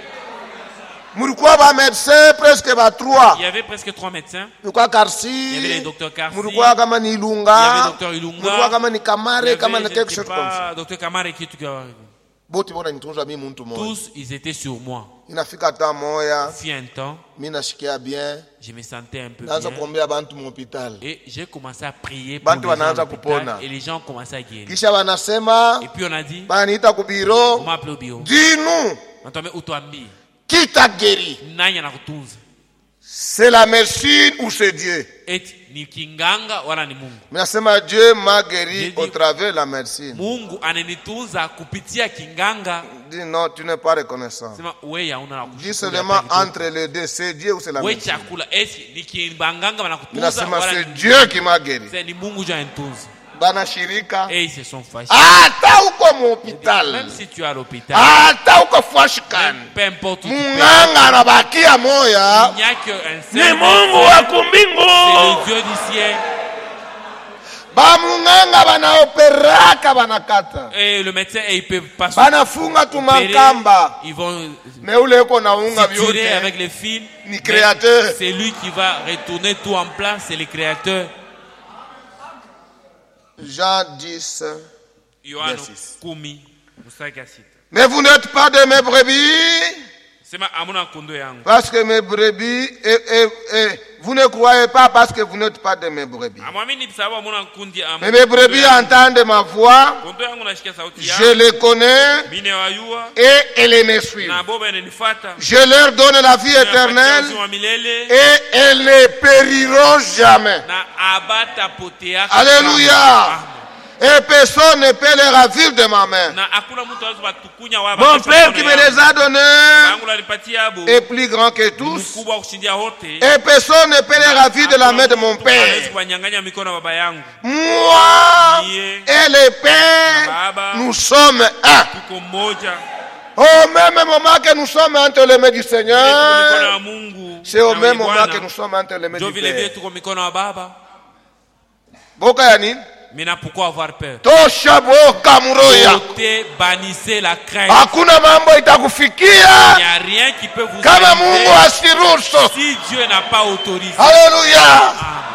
Mulikuwa ba médecin presque ba trois. Il y avait presque trois médecins. Mulikuwa Karsi. Il y avait le docteur Karsi. Mulikuwa kama ni Ilunga. Il y avait le docteur Ilunga. Mulikuwa kama ni Kamare kama na quelque chose comme ça. Docteur Kamare qui tout Boti bona nitunza mimi mtu mmoja. Tous ils étaient sur moi. Inafika temps moya. Fut un temps. Mimi nashikia bien. Je me sentais un peu bien. Naanza kuombea bantu mu hospital. Et j'ai commencé à prier pour bantu wanaanza kupona. Et les gens ont commencé à guérir. Kisha wanasema. Et puis on a dit. Baniita ku bureau. On m'a appelé au bureau. Dis-nous. On t'a mis utuambie. Qui t'a guéri? C'est la médecine ou c'est Dieu? Ni kinganga wala ni Mungu. Nasema Dieu m'a guéri au travers de la médecine. Mungu ananitunza kupitia kinganga. Dis non, tu n'es pas reconnaissant. Sema wewe hauna. Dis seulement entre les deux, c'est Dieu ou c'est la médecine? Wewe chakula esi ni kinganga wanakutunza. Nasema c'est Dieu qui m'a guéri. C'est ni Mungu jo antunza. Bana shirika. Et ils se sont fâchés. Hata uko mu hospital. Même si tu es à l'hôpital. Hata uko fashkan. Peu importe où tu es. Munganga anabakia moya. Il n'y a qu'un seul. Ni Mungu wa kumbingu. C'est le Dieu du ciel. Ba munganga bana operaka bana kata. Et le médecin il peut pas. Bana funga tu mankamba. Ils vont. Mais ule uko na unga vyote. Avec les fils. Ni créateur. C'est lui qui va retourner tout en place, c'est le créateur. Jean dix. Mais vous n'êtes pas de mes brebis. Parce que mes brebis, et, et, et, vous ne croyez pas parce que vous n'êtes pas de mes brebis. Mais mes brebis entendent ma voix, je les connais et elles me suivent. Je leur donne la vie éternelle et elles ne périront jamais. Alléluia. Et personne ne peut les ravir de ma main. Mon Père qui me les a donnés est plus grand que tous. Et personne ne peut les ravir de la main de mon Père. Moi et le Père, nous sommes un. Au même moment que nous sommes entre les mains du Seigneur, c'est au même moment que nous sommes entre les mains du Père. Bokayani. Maintenant, pourquoi avoir peur? Côté, bannissez la crainte. Il n'y a rien qui peut vous arrêter si Dieu n'a pas autorisé. Alléluia.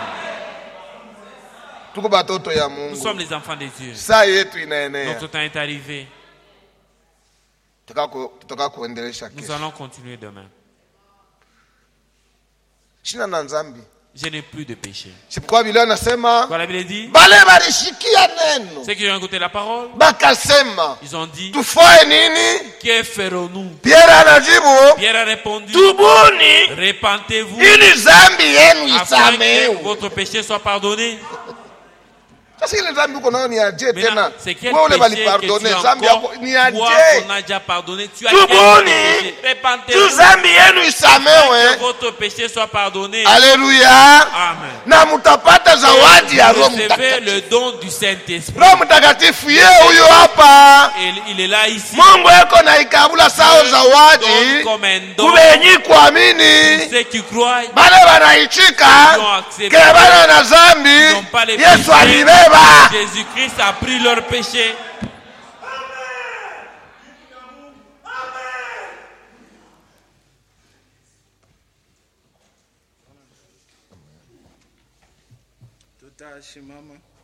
Nous sommes les enfants de Dieu. Notre temps est arrivé. Nous allons continuer demain. Je n'ai plus de péché. C'est pourquoi la Bible dit, ceux qui ont écouté la parole, ils ont dit, que ferons-nous? Pierre a Pierre a répondu, repentez-vous afin que votre péché soit pardonné. C'est quel péché que tu as encore? Toi, on a déjà pardonné. Tu as péché. Repentez-vous que votre péché soit pardonné. Alléluia. Amen. Recevez le don du Saint-Esprit. Il, il est là ici. Donne comme un don pour ceux qui croient. Qui ont accepté. Qui n'ont pas les péchés. Jésus-Christ a pris leur péché. Tutashimama.